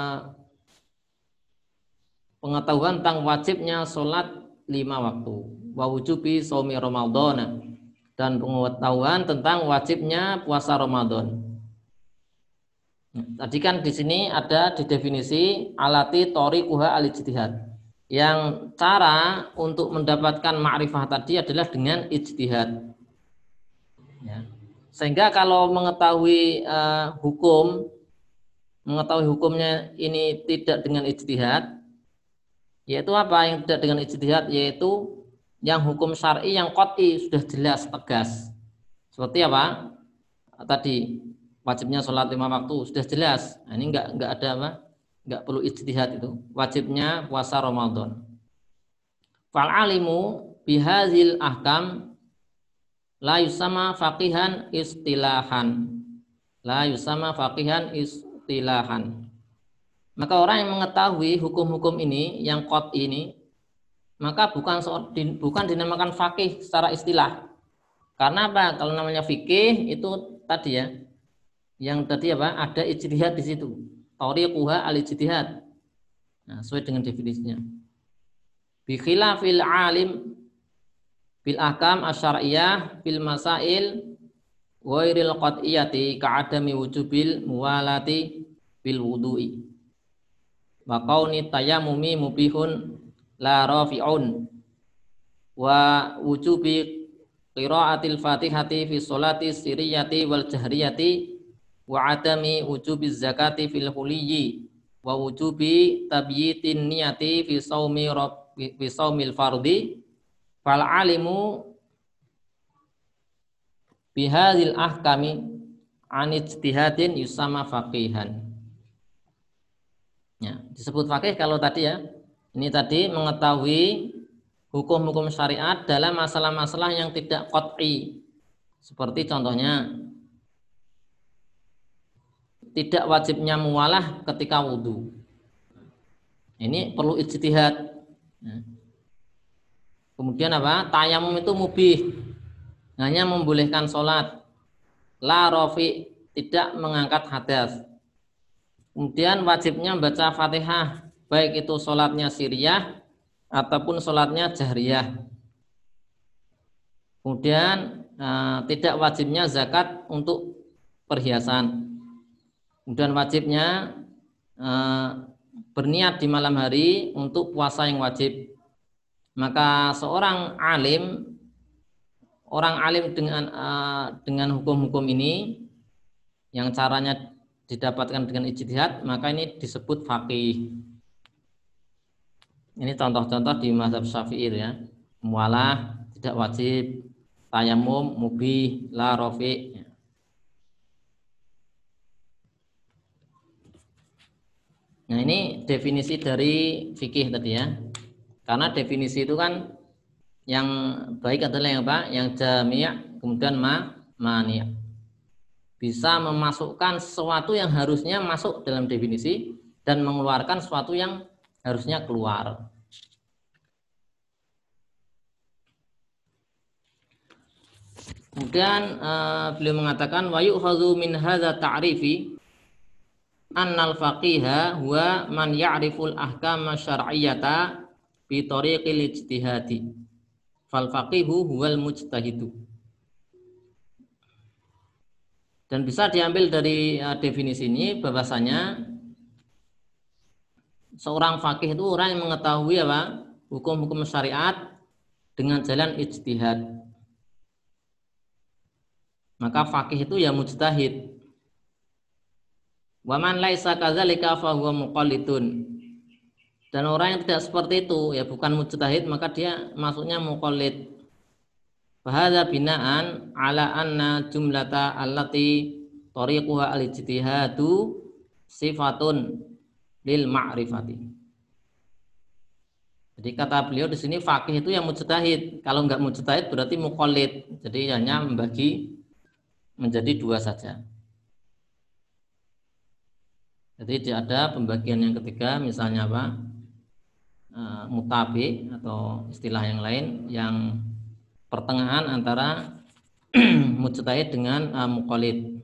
Speaker 1: pengetahuan tentang wajibnya sholat 5 waktu. Wa wujubi shaumi Ramadan, dan pengetahuan tentang wajibnya puasa Ramadan. Tadi kan di sini ada di definisi alati tariquha al-ijtihad. Yang cara untuk mendapatkan ma'rifah tadi adalah dengan ijtihad. Ya. Sehingga kalau mengetahui mengetahui hukumnya ini tidak dengan ijtihad, yaitu apa yang tidak dengan ijtihad, yaitu yang hukum syar'i yang qat'i, sudah jelas tegas. Seperti tadi wajibnya sholat 5 waktu sudah jelas. Nah, ini enggak ada enggak perlu ijtihad, itu wajibnya puasa Ramadan. Fal alimu bihadzil ahkam la yusama faqihan istilahan. La yusama faqihan istilahan. Maka orang yang mengetahui hukum-hukum ini yang qat'i ini, maka bukan dinamakan faqih secara istilah. Karena kalau namanya fikih itu tadi ya, yang tadi ada ijtihad di situ. Tariquha al-ijtihad. Nah, sesuai dengan definisinya. Bi khilafil alim bil ahkam asy-syar'iyyah bil masail Wairil qat'iyati ka'adami wujubil muwalati bil wudu'i wa qauni tayammumi mubihun la rafi'un wa wujubi qiraatil fatihati fi sholati sirriyati wal jahriyati wa adami wujubi zakati fil huliyyi wa wujubi tabyitin niyati fi saumil fardhi fal alimu bihadzil ahkami an ijtihadin yusama faqihan. Ya, disebut faqih kalau tadi ya. Ini tadi mengetahui hukum-hukum syariat dalam masalah-masalah yang tidak qat'i. Seperti contohnya tidak wajibnya muwalah ketika wudu. Ini perlu ijtihad. Ya. Kemudian apa? Tayamum itu mubih. Hanya membolehkan sholat, la rofi, tidak mengangkat hadas. Kemudian wajibnya membaca Fatihah, baik itu sholatnya sirriyah ataupun sholatnya jahriyah. Kemudian tidak wajibnya zakat untuk perhiasan. Kemudian wajibnya berniat di malam hari untuk puasa yang wajib. Maka seorang alim, orang alim dengan hukum-hukum ini yang caranya didapatkan dengan ijtihad, maka ini disebut faqih. Ini contoh-contoh di mazhab Syafi'i ya. Muwalah tidak wajib, tayamum mubih, la rafi. Nah, ini definisi dari fikih tadi ya. Karena definisi itu kan yang baik adalah yang apa? Yang jami', kemudian mani'. Bisa memasukkan sesuatu yang harusnya masuk dalam definisi dan mengeluarkan sesuatu yang harusnya keluar. Kemudian beliau mengatakan wa yu'khadhu min hadza ta'rifi annal faqiha huwa man ya'riful ahkama syar'iyyata bi tariqil ijtihadi. Fal faqihu huwal mujtahidu. Dan bisa diambil dari definisi ini bahwasanya seorang faqih itu orang yang mengetahui apa? Hukum-hukum syariat dengan jalan ijtihad. Maka faqih itu ya mujtahid. Wa man laisa kadzalika fa huwa muqallidun. Dan orang yang tidak seperti itu ya bukan mujtahid, maka dia masuknya muqallid. Fahadza binaan ala anna jumlata allati tariquha al-ijtihadu sifatun lil ma'rifati. Jadi kata beliau di sini faqih itu yang mujtahid. Kalau enggak mujtahid berarti muqallid. Jadi hanya membagi menjadi dua saja. Jadi ada pembagian yang ketiga, misalnya apa? Mutabi atau istilah yang lain yang pertengahan antara mujtahid dengan muqallid.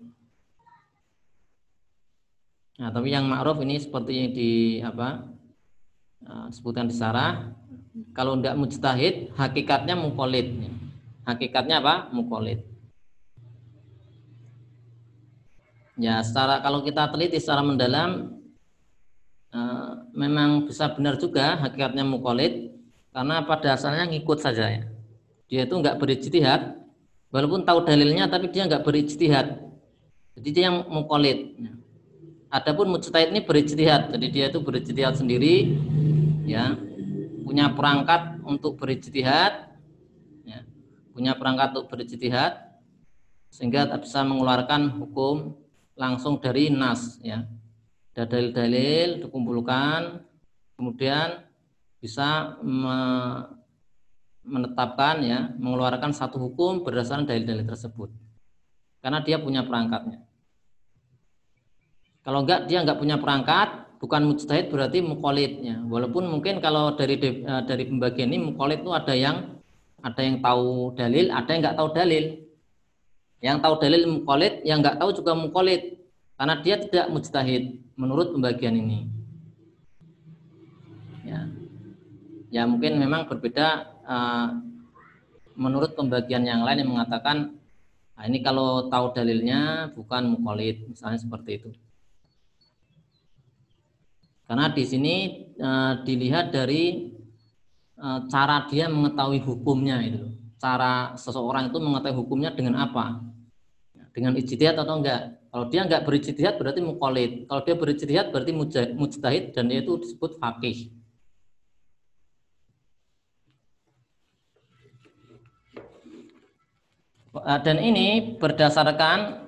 Speaker 1: Nah, tapi yang ma'ruf ini seperti di sebutkan di sarah, kalau tidak mujtahid hakikatnya muqallid. Hakikatnya apa? Muqallid. Ya, kalau kita teliti secara mendalam memang bisa benar juga hakikatnya muqallid karena pada asalnya ngikut saja ya. Dia itu enggak berijtihad, walaupun tahu dalilnya tapi dia enggak berijtihad. Jadi dia yang muqallid. Adapun mujtahid ini berijtihad, jadi dia itu berijtihad sendiri, ya, punya perangkat untuk berijtihad, ya, punya perangkat untuk berijtihad, sehingga bisa mengeluarkan hukum langsung dari nas, ya. Ada dalil-dalil dikumpulkan, kemudian bisa menetapkan, ya, mengeluarkan satu hukum berdasarkan dalil-dalil tersebut, karena dia punya perangkatnya. Kalau enggak, dia enggak punya perangkat, bukan mujtahid berarti muqallidnya. Walaupun mungkin kalau dari pembagian ini muqallid itu ada yang tahu dalil, ada yang enggak tahu dalil. Yang tahu dalil muqallid, yang enggak tahu juga muqallid, karena dia tidak mujtahid menurut pembagian ini. Ya mungkin memang berbeda menurut pembagian yang lain yang mengatakan Nah, ini kalau tahu dalilnya bukan muqallid, misalnya seperti itu. Karena di sini dilihat dari cara dia mengetahui hukumnya itu. Cara seseorang itu mengetahui hukumnya dengan apa? Dengan ijtihad atau enggak? Kalau dia enggak berijtihad berarti muqallid. Kalau dia berijtihad berarti mujtahid dan itu disebut faqih. Dan ini berdasarkan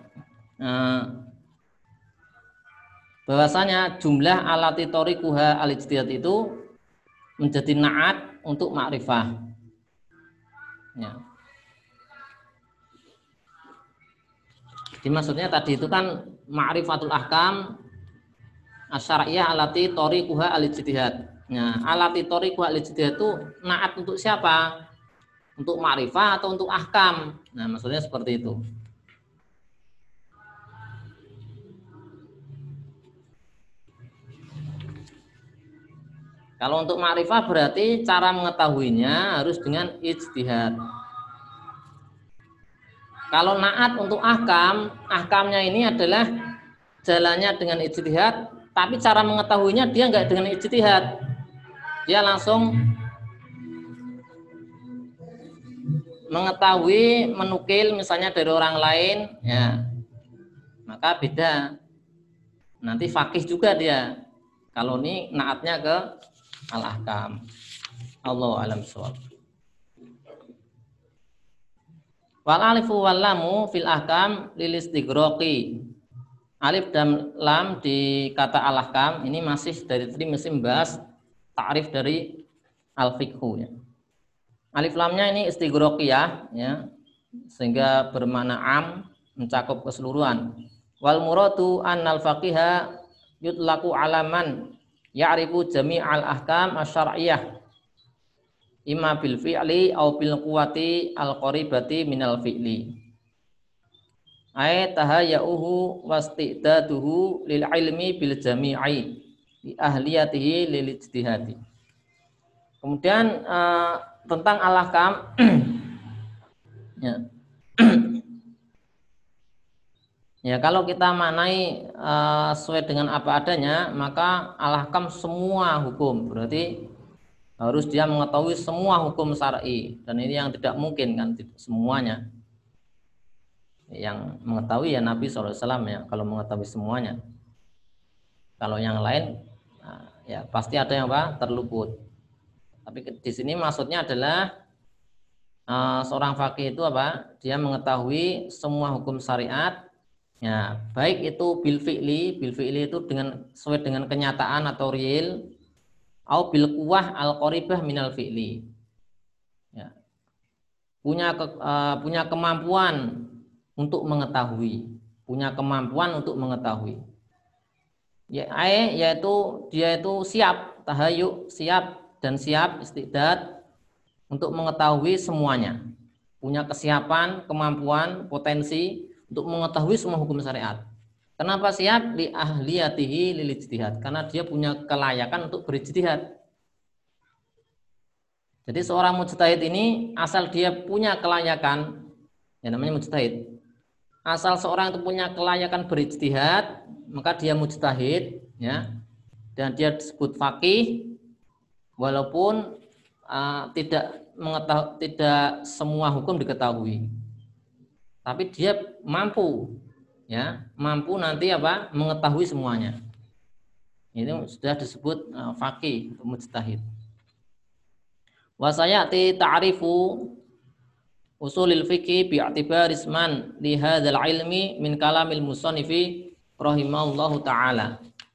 Speaker 1: bahwasanya jumlah alati thoriquha al-ijtihad itu menjadi na'at untuk ma'rifah. Ya. Jadi maksudnya tadi itu kan ma'rifatul ahkam asyariyah alati thoriquha al-ijtihad. Nah, alati thoriquha al-ijtihad itu na'at untuk siapa? Untuk ma'rifah atau untuk ahkam? Nah, maksudnya seperti itu. Kalau untuk ma'rifah berarti cara mengetahuinya harus dengan ijtihad. Kalau na'at untuk ahkam, ahkamnya ini adalah jalannya dengan ijtihad, tapi cara mengetahuinya dia enggak dengan ijtihad. Dia langsung mengetahui, menukil misalnya dari orang lain, ya, maka beda. Nanti faqih juga dia. Kalau ini naatnya ke al-ahkam. Allahu a'lam bishawab. Wal alifu wal lamu fil ahkam lil istighraqi. Alif dan lam di kata al-ahkam ini masih dari tadi mesti membahas ta'rif dari al-fiqhu ya. Alif lamnya ini istighraqiyah ya, sehingga bermakna am, mencakup keseluruhan. Wal muradu annal faqiha yutlaqu alaman ya'rifu jami'al ahkam asy-syar'iyyah imma bil fi'li aw bil quwwati al-qaribati minal fi'li. Ay tahayyuhu wastidaduhu lil ilmi bil jami'i li ahliyatihi lil ijtihadi. Kemudian tentang al-ahkam ya. Ya, kalau kita maknai sesuai dengan apa adanya, maka al-ahkam semua hukum. Berarti harus dia mengetahui semua hukum syar'i, dan ini yang tidak mungkin kan semuanya. Yang mengetahui ya Nabi SAW ya, kalau mengetahui semuanya. Kalau yang lain ya pasti ada yang terluput. Tapi di sini maksudnya adalah seorang faqih itu dia mengetahui semua hukum syariat, ya, baik itu bil fi'li itu dengan sesuai dengan kenyataan atau real, au bil quwwah al qaribah minal fi'li. Ya. Punya kemampuan untuk mengetahui, Ya, yaitu dia itu siap, tahayyuk, siap dan siap istidad untuk mengetahui semuanya. Punya kesiapan, kemampuan, potensi untuk mengetahui semua hukum syariat. Kenapa siap? Li ahliyatihi lil ijtihad. Karena dia punya kelayakan untuk berijtihad. Jadi seorang mujtahid ini asal dia punya kelayakan, ya namanya mujtahid. Asal seorang itu punya kelayakan berijtihad, maka dia mujtahid, ya. Dan dia disebut faqih walaupun tidak semua hukum diketahui. Tapi dia mampu, ya, mampu nanti mengetahui semuanya. Ini sudah disebut faqih atau mujtahid. Wa sayati ta'rifu usulil fiqhi bi'tibari isman li hadzal ilmi min kalamil musannifi rahimallahu taala.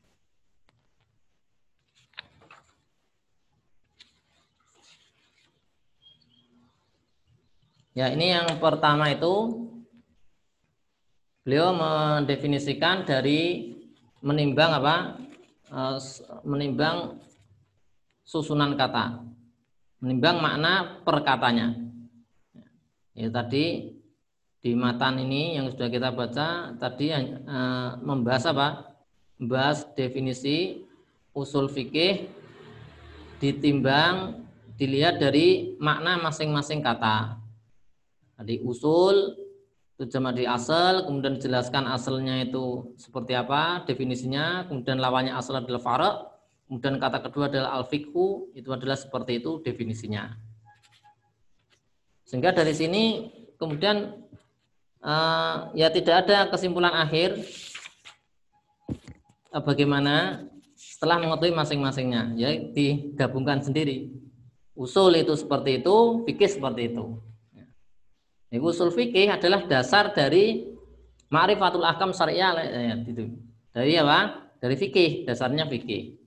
Speaker 1: Ya, ini yang pertama itu beliau mendefinisikan dari menimbang menimbang susunan kata, menimbang makna perkatanya. Ya, tadi di matan ini yang sudah kita baca tadi membahas membahas definisi usul fikih ditimbang dilihat dari makna masing-masing kata. Tadi usul Itu jamak dari asal, kemudian dijelaskan asalnya itu seperti apa, definisinya, kemudian lawannya asal adalah fara', kemudian kata kedua adalah al-fiqhu, itu adalah seperti itu definisinya. Sehingga dari sini kemudian ya tidak ada kesimpulan akhir bagaimana setelah mengetahui masing-masingnya, ya digabungkan sendiri. Usul itu seperti itu, fikih seperti itu. Usul fikih adalah dasar dari ma'rifatul ahkam syariah itu. Dari apa? Dari fikih, dasarnya fikih.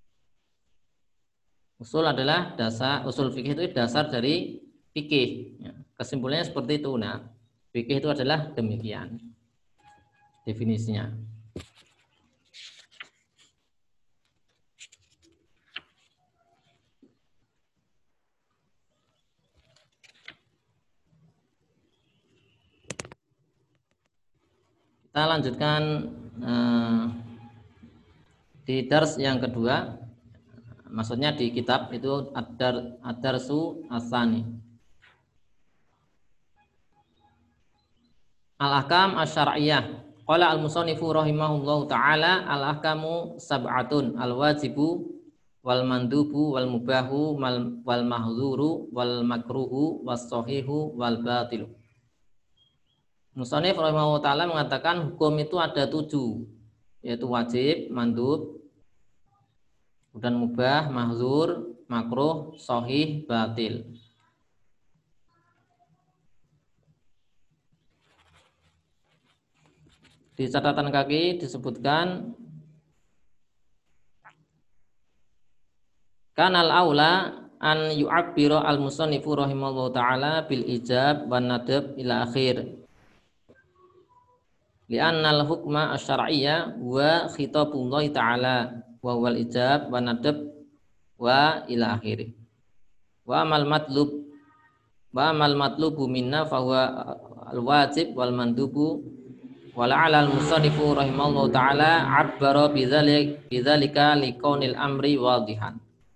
Speaker 1: Usul adalah dasar, usul fikih itu dasar dari fikih. Kesimpulannya seperti itu. Nah, fikih itu adalah demikian definisinya. Kita lanjutkan di dars yang kedua, maksudnya di kitab itu ad-darsu as-sani. Al-ahkam asy-syar'iyyah. Qala al-musannifu rahimahullahu taala al-ahkamu sab'atun al-wajibu wal mandubu wal mubahu wal mahdzuru wal makruhu was sahihu wal batilu. Musannif rahimahullah ta'ala mengatakan hukum itu ada 7, yaitu wajib, mandub, kemudian mubah, mahzur, makruh, sahih, batil. Di catatan kaki disebutkan kanal aula an yu'abbira al-musannifu rahimahullah ta'ala bil ijab wan nadab ila akhir. Li'annal hukma asy-syar'iyya wa khitabullah ta'ala wa wal ijab wa nadab wa ila akhiri. Wa amal matlubu minna fa huwa al-wajib wal mandubu wa la'ala al-musannifu rahimallahu ta'ala 'abbara bidzalika liqaunil amri wadihan.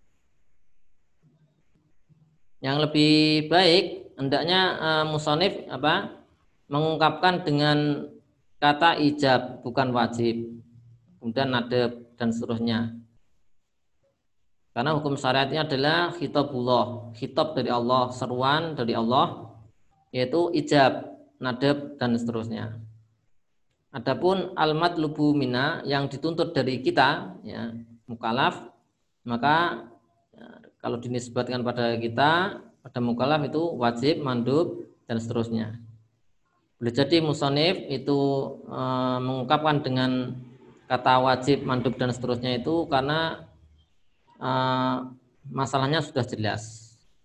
Speaker 1: Yang lebih baik hendaknya musannif mengungkapkan dengan kata ijab, bukan wajib, kemudian nadab dan seterusnya. Karena hukum syariatnya adalah khitabullah, khitab dari Allah, seruan dari Allah, yaitu ijab, nadab dan seterusnya. Adapun al-matlubu minna yang dituntut dari kita, ya, mukallaf, maka ya, kalau dinisbatkan pada kita, pada mukallaf itu wajib, mandub dan seterusnya. Boleh jadi musannif itu mengungkapkan dengan kata wajib, mandub dan seterusnya itu karena masalahnya sudah jelas,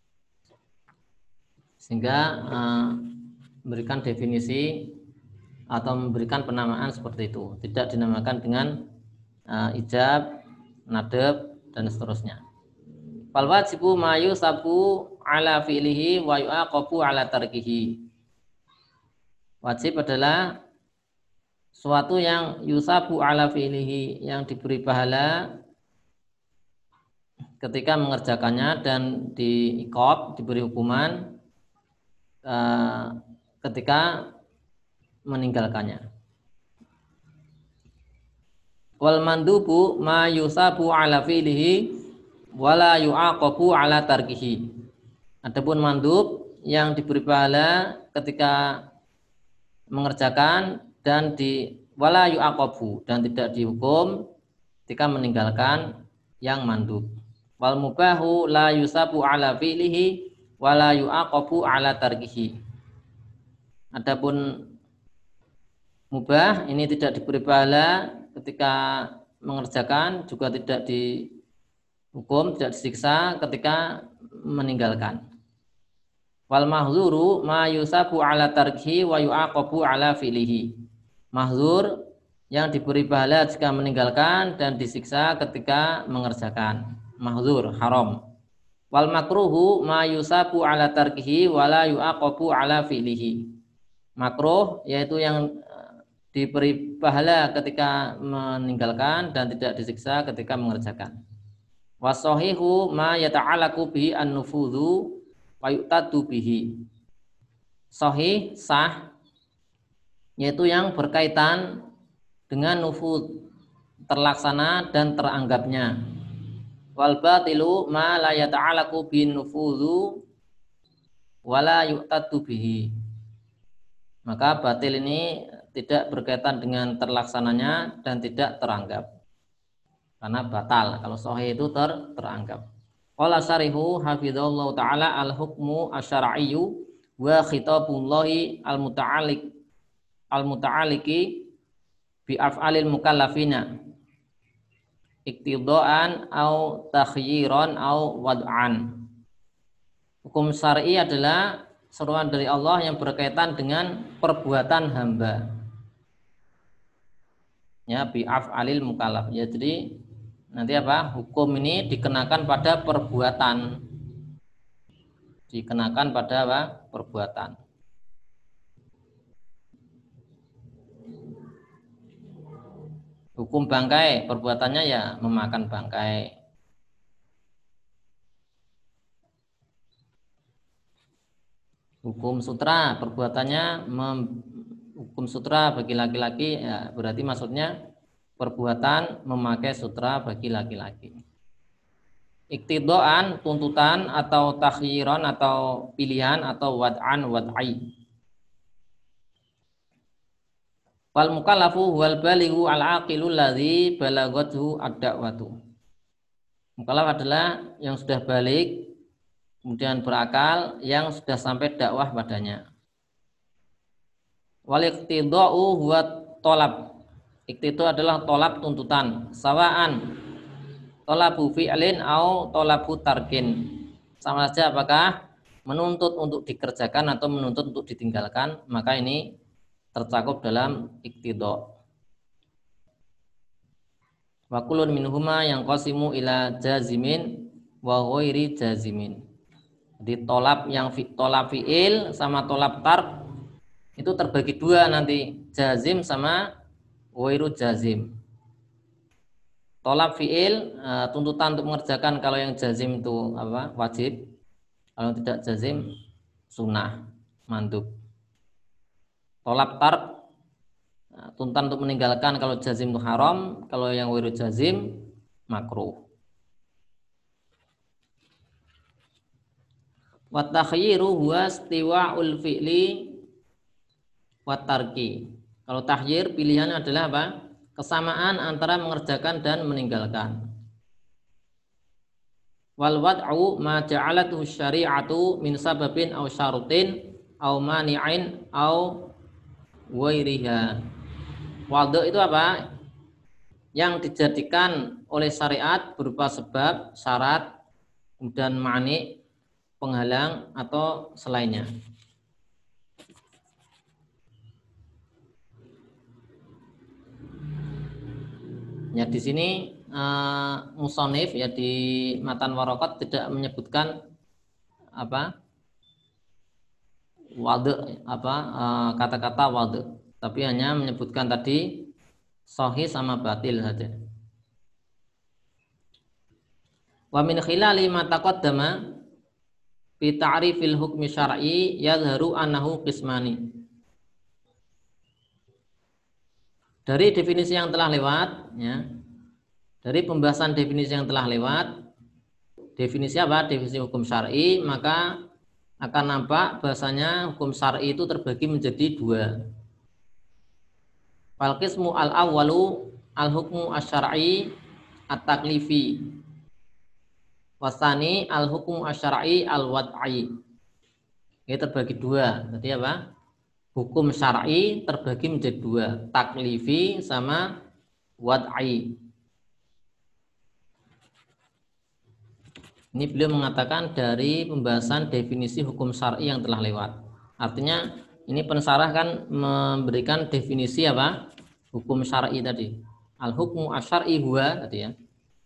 Speaker 1: sehingga memberikan definisi atau memberikan penamaan seperti itu, tidak dinamakan dengan ijab, nadab dan seterusnya. Fal wajibu ma yusabu ala fi'lihi wa yu'aqabu ala tarkihi. Wajib adalah suatu yang yusabu ala fi'lihi, yang diberi pahala ketika mengerjakannya dan diiqab, diberi hukuman ketika meninggalkannya. Wal mandubu ma yusabu ala fi'lihi wala yu'aqabu ala tarkihi. Adapun mandub yang diberi pahala ketika mengerjakan dan wala yu'aqabu dan tidak dihukum ketika meninggalkan yang mandub. Wal mubahu la yusabu ala fi'lihi wala yu'aqabu ala tarkihi. Adapun mubah ini tidak diberi pahala ketika mengerjakan, juga tidak dihukum, tidak disiksa ketika meninggalkan. Wal mahzuru ma yusabu ala tarkihi wa yu'aqabu ala fi'lihi. Mahzur yang diberi pahala jika meninggalkan dan disiksa ketika mengerjakan. Mahzur, haram. Wal makruhu ma yusabu ala tarkihi wa la yu'aqabu ala fi'lihi. Makruh yaitu yang diberi pahala ketika meninggalkan dan tidak disiksa ketika mengerjakan. Wasohihu ma yata'alaku bihi an-nufudhu wa yu'tadu bihi. Sahih, sah, yaitu yang berkaitan dengan nufud, terlaksana dan teranggapnya. Wal batilu ma la yata'alaku bin nufudhu wala yu'tadu bihi. Maka batil ini tidak berkaitan dengan terlaksananya dan tidak teranggap. Karena batal. Kalau sahih itu teranggap. Qala syarihu hafizallahu taala al-hukmu asy-syar'iyyu wa khitabullahi al-muta'alliqi bi af'alil mukallafina iktidaan au takhyiran au wad'an. Hukum syar'i adalah seruan dari Allah yang berkaitan dengan perbuatan hamba. Ya, bi af'alil mukallaf. Ya, jadi nanti apa? Hukum ini dikenakan pada perbuatan. Dikenakan pada apa? Perbuatan. Hukum bangkai, perbuatannya ya memakan bangkai. Hukum sutra, perbuatannya hukum sutra bagi laki-laki, ya berarti maksudnya perbuatan memakai sutra bagi laki-laki. Iktidaan, tuntutan atau takhyiran atau pilihan atau wad'an wad'i. Wal mukallafu wal balighu al aqilul ladzi balaghathu ad-da'watu. Mukallaf adalah yang sudah balik kemudian berakal yang sudah sampai dakwah padanya. Wal iqtida'u huwa tolab. Iqtidu adalah tolab tuntutan. Sawaan tolabu fi'lin au tolabu tarkin. Sama saja apakah menuntut untuk dikerjakan atau menuntut untuk ditinggalkan, maka ini tercakup dalam iqtida'. Wa kullun minhuma yang qasimu ila jazimin wa ghairi jazimin. Jadi tolab yang tolab fi'il sama tolab tark itu terbagi dua nanti, jazim sama ghairu jazim. Tolab fi'il tuntutan untuk mengerjakan, kalau yang jazim itu apa? Wajib. Kalau tidak jazim sunnah, mandub. Tolab tark tuntutan untuk meninggalkan, kalau jazim itu haram, kalau yang ghairu jazim makruh. Wa takhyiru huwa istiwa'ul fi'li wa tarki. Kalau takhyir pilihannya adalah apa? Kesamaan antara mengerjakan dan meninggalkan. Wal wad'u ma ja'alathu syari'atu min sababin aw syarutin aw mani'in aw ghairiha. Wad'u itu apa? Yang dijadikan oleh syariat berupa sebab, syarat, kemudian mani', penghalang atau selainnya. Ya di sini musonif ya di matan warokat tidak menyebutkan apa wadu apa kata-kata wadu, tapi hanya menyebutkan tadi sahih sama batil saja. Wa min khilali ma taqaddama fi ta'rifil hukmi syar'i yadharu annahu qismani. Dari definisi yang telah lewat ya. Dari pembahasan definisi yang telah lewat, definisi apa? Definisi hukum syar'i, maka akan nampak bahasanya hukum syar'i itu terbagi menjadi dua. Fal qismu al-awwalu al-hukmu asy-syar'i at-taklifi. Wasani al-hukum asy-syar'i al-wad'i. Ini terbagi dua. Jadi apa? Hukum syar'i terbagi menjadi dua, taklifi sama wad'i. Ini beliau mengatakan dari pembahasan definisi hukum syar'i yang telah lewat. Artinya ini pensarah kan memberikan definisi apa? Hukum syar'i tadi. Al-hukmu asy-syar'i huwa tadi ya.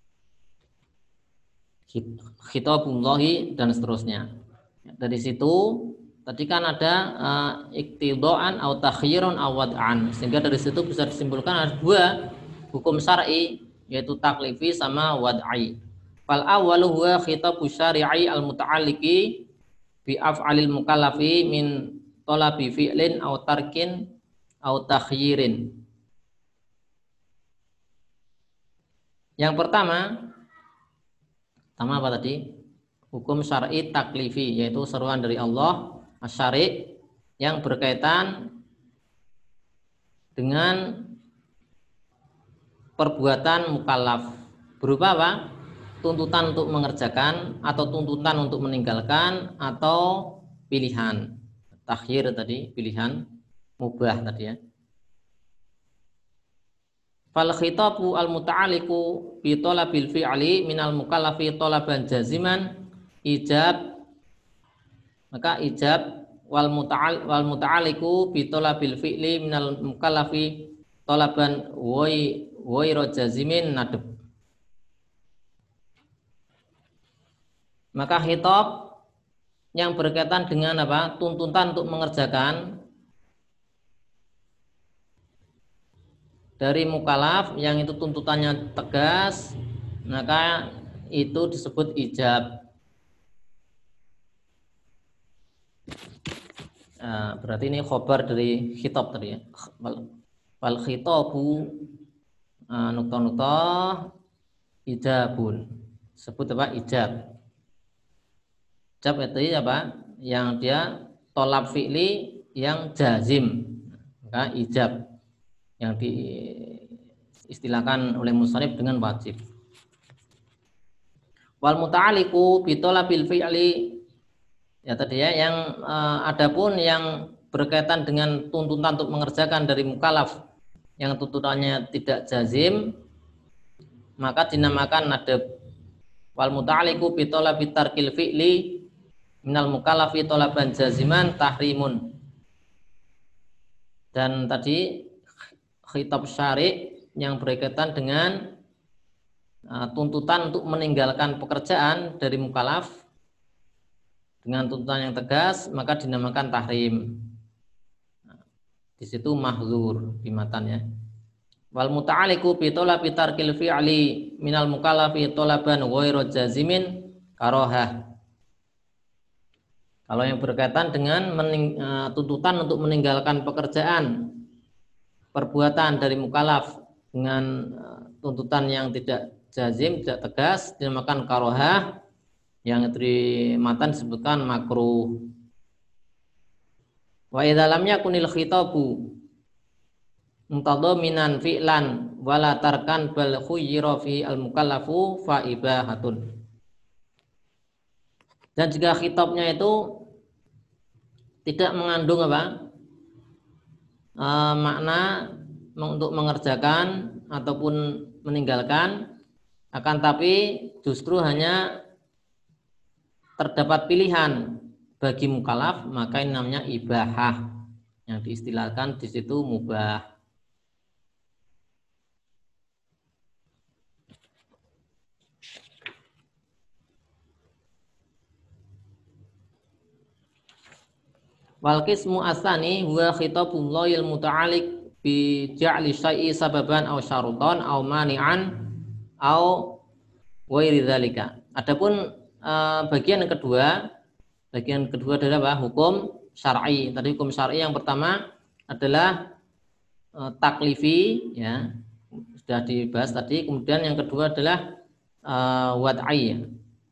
Speaker 1: Khitabullahi dan seterusnya. Dari situ tadi kan ada iktidaan atau takhyirun aw wad'an, sehingga dari situ bisa disimpulkan ada dua hukum syar'i, yaitu taklifi sama wad'i. Fal awwalu huwa khitabu syari'i al muta'alliqi bi af'alil mukallafi min talabi fi'lin aw tarkin au takhyirin. Yang pertama apa tadi? Hukum syar'i taklifi, yaitu seruan dari Allah asy-syari' yang berkaitan dengan perbuatan mukallaf. Berupa apa? Tuntutan untuk mengerjakan atau tuntutan untuk meninggalkan atau pilihan. Takhyir tadi, pilihan mubah tadi ya. Fal khitabu al muta'alliqu bi talabil fi'li minal mukallafi talaban jaziman ijab, maka ijab wal muta'alliqu bi talabil fi'li minal mukallafi talaban ghairu jazimin nadab. Maka khitab yang berkaitan dengan apa? Tuntutan untuk mengerjakan dari mukallaf yang itu tuntutannya tegas, maka itu disebut ijab. Berarti ini khobar dari khitab tadi ya. Wal khitabu nukta-nukta ijabun. Sebut apa? Ijab. Ijab itu apa? Yang dia tolab fi'li yang jazim. Maka ijab yang diistilahkan oleh musannif dengan wajib. Wal muta'alliqu bi talabil fi'li, ya tadi ya, yang adapun yang berkaitan dengan tuntutan untuk mengerjakan dari mukallaf yang tuntutannya tidak jazim, maka dinamakan nadab. Wal muta'alliqu bi talabi tarkil fi'li minal mukallafi talaban jaziman tahrimun. Dan tadi khitab syari' yang berkaitan dengan tuntutan untuk meninggalkan pekerjaan dari mukallaf dengan tuntutan yang tegas, maka dinamakan tahrim. Di situ mahzur di matanya. Wal muta'alliqu bi talabi tarkil fi'li minal mukallafi talaban ghairu jazimin karohah. Kalau yang berkaitan dengan tuntutan untuk meninggalkan pekerjaan, perbuatan dari mukallaf dengan tuntutan yang tidak jazim, tidak tegas, dinamakan karohah, yang di matan disebutkan makruh. Wa idza lam yakunil khitabu mutadamminan fi'lan wala tarkan bal khuyyira fi al mukallafu fa ibahatun. Dan jika khitabnya itu tidak mengandung apa? Makna untuk mengerjakan ataupun meninggalkan, akan tapi justru hanya terdapat pilihan bagi mukallaf, maka ini namanya ibahah, yang diistilahkan di situ mubah. Wal qismu asani huwa khitabullahil muta'alliq bi ja'li syai'i sababan aw syarutan aw mani'an aw ghairi dzalika. Adapun bagian kedua adalah apa? Hukum syar'i. Tadi hukum syar'i yang pertama adalah taklifi, ya, sudah dibahas tadi. Kemudian yang kedua adalah wad'i.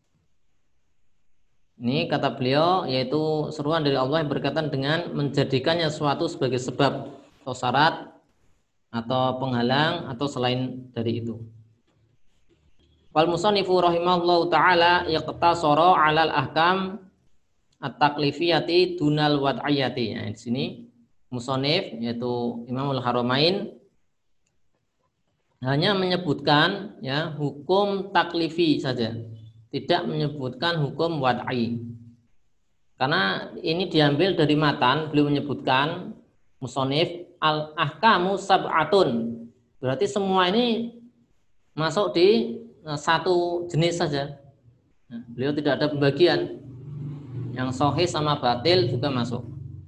Speaker 1: Ini kata beliau yaitu seruan dari Allah yang berkaitan dengan menjadikannya suatu sebagai sebab atau syarat atau penghalang atau selain dari itu. Wal musannifu rahimahullahu taala yaqtasara 'alal ahkam at-taklifiyati dunal wad'iyati. Nah, di sini musannif yaitu Imamul Haramain hanya menyebutkan ya hukum taklifi saja, tidak menyebutkan hukum wad'i. Karena ini diambil dari matan, beliau menyebutkan musannif al-ahkamu sab'atun. Berarti semua ini masuk di satu jenis saja. Nah, beliau tidak ada pembagian. Yang sahih sama batil juga masuk.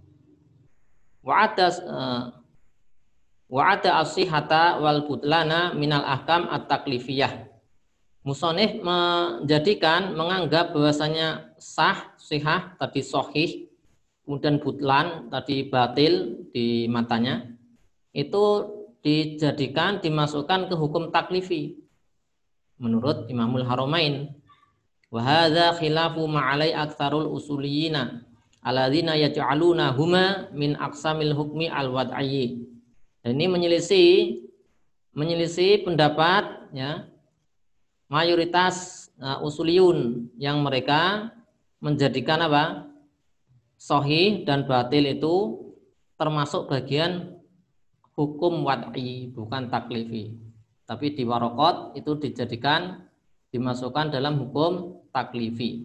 Speaker 1: Wa'ada as-sihhata wal butlana minal ahkam at-taklifiyah. Musannif menganggap bahwasanya sah, sihah tadi sahih, kemudian butlan tadi batil di matanya. itu dimasukkan ke hukum taklifi menurut Imamul Haramain. Wa hadza khilafu ma'alai aktsarul usuliyina alladzina yaj'aluna huma min aqsamil hukmi al-wad'i. Dan ini menyelisih pendapat ya mayoritas usuliyun yang mereka menjadikan apa? Sahih dan batil itu termasuk bagian hukum wad'i, bukan taklifi. Tapi di waraqat itu dimasukkan dalam hukum taklifi.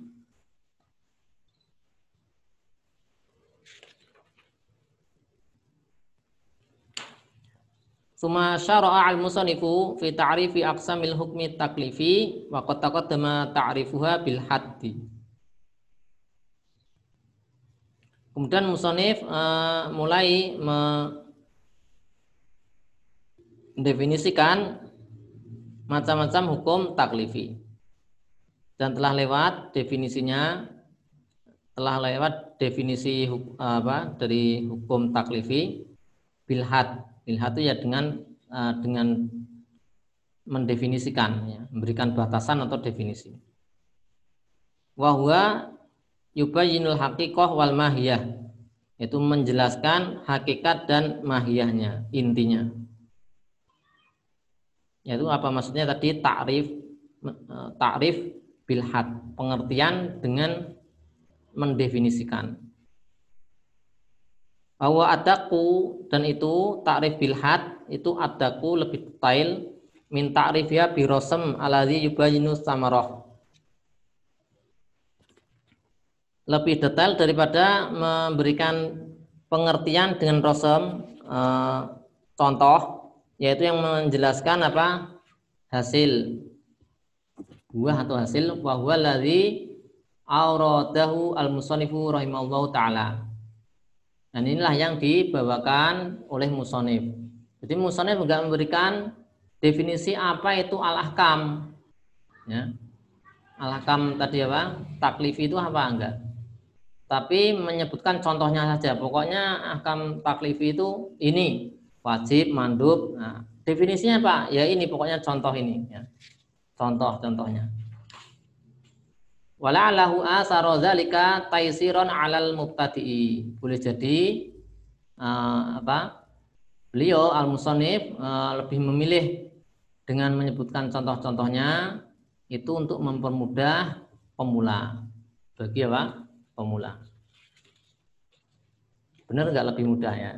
Speaker 1: Suma syara'a al-musannifu fi ta'rifi aqsamil hukmi taklifi wa qad taqaddama ta'rifuha bil haddi. Kemudian musannif mulai mendefinisikan macam-macam hukum taklifi. Dan telah lewat definisinya, definisi dari hukum taklifi bil had. Bil had itu ya dengan mendefinisikan, ya, memberikan batasan atau definisi. Wa huwa yubayyinul haqiqah wal mahiyah, itu menjelaskan hakikat dan mahiyahnya, intinya. Yaitu apa maksudnya tadi? Ta'rif bil had, pengertian dengan mendefinisikan. Bahwa adaku, dan itu ta'rif bil had itu adaku lebih detail min ta'rifnya bi rasam alladzi yubayyinu samarah. Lebih detail daripada memberikan pengertian dengan rasam contoh, yaitu yang menjelaskan apa? Hasil buah atau hasil, wa huwa alladzi auradahu al-musannifu rahimallahu taala. Dan inilah yang dibawakan oleh musannif. Jadi musannif enggak memberikan definisi apa itu al-ahkam. Ya. Al-ahkam tadi apa? Taklifi itu apa enggak? Tapi menyebutkan contohnya saja. Pokoknya ahkam taklifi itu ini, wajib, mandub. Nah, definisinya apa? Ya ini, pokoknya contoh ini. Ya. Contoh-contohnya. Wala'allahu asara dzalika taisiran 'alal mubtadi'i. Boleh jadi beliau al-musannif lebih memilih dengan menyebutkan contoh-contohnya itu untuk mempermudah pemula. Bagi apa? Pemula. Benar nggak lebih mudah ya?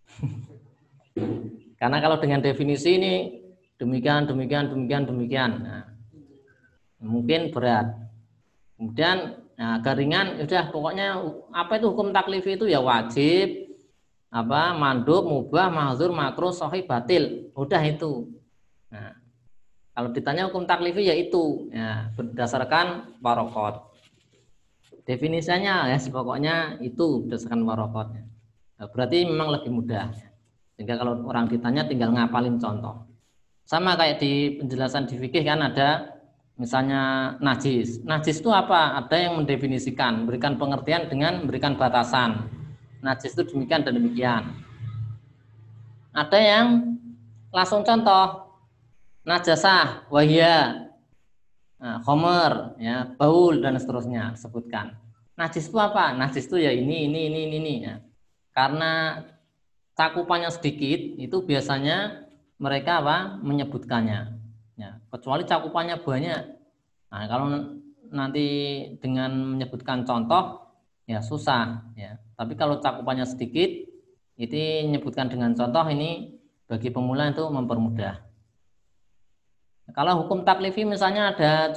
Speaker 1: Karena kalau dengan definisi ini demikian. Nah, mungkin berat. Kemudian agak ringan, udah pokoknya apa itu hukum taklifi itu ya wajib, apa mandub, mubah, mahdzur, makruh, sahih, batil. Udah itu. Nah, kalau ditanya hukum taklifi ya itu, ya berdasarkan waraqat. Definisinya ya pokoknya itu berdasarkan waraqatnya. Nah, berarti memang lebih mudah. Sehingga kalau orang ditanya tinggal ngapalin contoh. Sama kayak di penjelasan di fikih kan ada misalnya najis. Najis itu apa? Ada yang mendefinisikan, berikan pengertian dengan memberikan batasan. Najis itu demikian dan demikian. Ada yang langsung contoh. Najasah, wahya, khomer, ya, baul dan seterusnya sebutkan. Najis itu apa? Najis itu ya ini. Ya. Karena cakupannya sedikit, itu biasanya mereka apa? Menyebutkannya. Ya, kecuali cakupannya banyak. Nah, kalau nanti dengan menyebutkan contoh ya susah ya. Tapi kalau cakupannya sedikit, itu menyebutkan dengan contoh ini bagi pemula itu mempermudah. Kalau hukum taklifi misalnya ada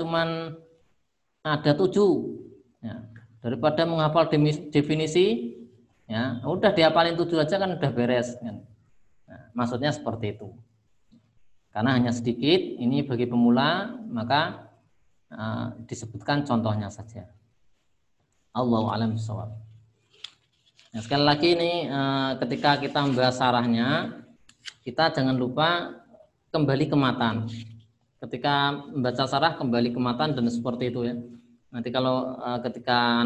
Speaker 1: 7 ya. Daripada menghafal definisi ya, udah dihafalin 7 aja kan udah beres kan. Nah, maksudnya seperti itu. Karena hanya sedikit, ini bagi pemula, maka disebutkan contohnya saja. Allahu a'lam bishawab. Nah, sekali lagi ini ketika kita membahas syarahnya, kita jangan lupa kembali ke matan. Ketika membaca syarah kembali ke matan dan seperti itu ya. Nanti kalau ketika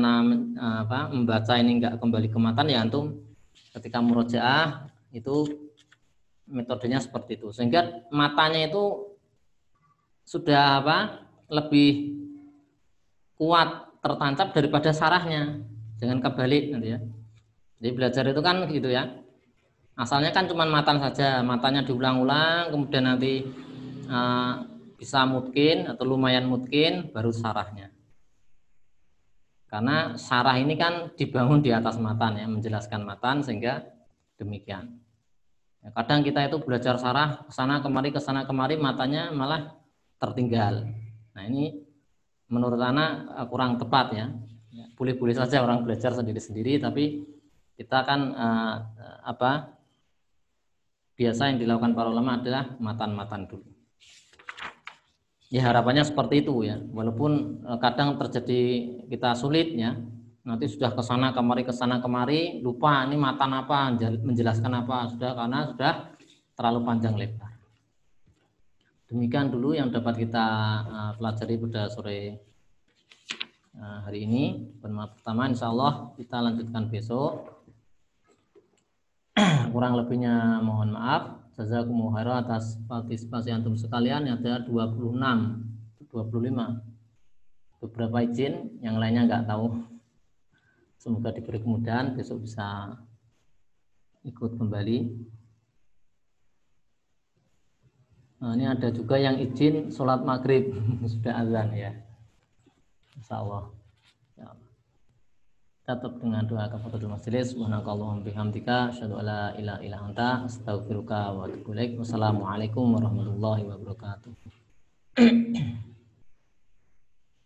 Speaker 1: membaca ini enggak kembali ke matan ya antum ketika murojaah itu metodenya seperti itu, sehingga matanya itu sudah lebih kuat tertancap daripada sarahnya. Jangan kebalik nanti ya. Jadi belajar itu kan gitu ya. Asalnya kan cuma matan saja, matanya diulang-ulang, kemudian nanti bisa mungkin atau lumayan mungkin baru sarahnya. Karena sarah ini kan dibangun di atas matan ya, menjelaskan matan, sehingga demikian. Ya, kadang kita itu belajar sarah kesana kemari, matanya malah tertinggal. Nah ini menurut anak kurang tepat ya. Boleh-boleh saja orang belajar sendiri-sendiri, tapi kita kan biasa yang dilakukan para ulama adalah matan-matan dulu. Ya harapannya seperti itu ya. Walaupun kadang terjadi kita sulit ya. Nanti sudah kesana kemari lupa ini matan apa, menjelaskan apa, karena sudah terlalu panjang lebar. Demikian dulu yang dapat kita pelajari pada sore hari ini. Pertama insya Allah kita lanjutkan besok. Kurang lebihnya mohon maaf. Jazakumullahu khairan atas partisipasi antum sekalian. Ada 26, 25. Beberapa izin, yang lainnya nggak tahu. Semoga diberi kemudahan, besok bisa ikut kembali. Nah, ini ada juga yang izin sholat maghrib sudah azan ya. Insya Allah. Ya. Tetap dengan doa kafaratul majelis. Subhanakallahumma bihamdika asyhadu an la ilaha illa anta astaghfiruka wa atubu ilaik. Wassalamualaikum warahmatullahi wabarakatuh.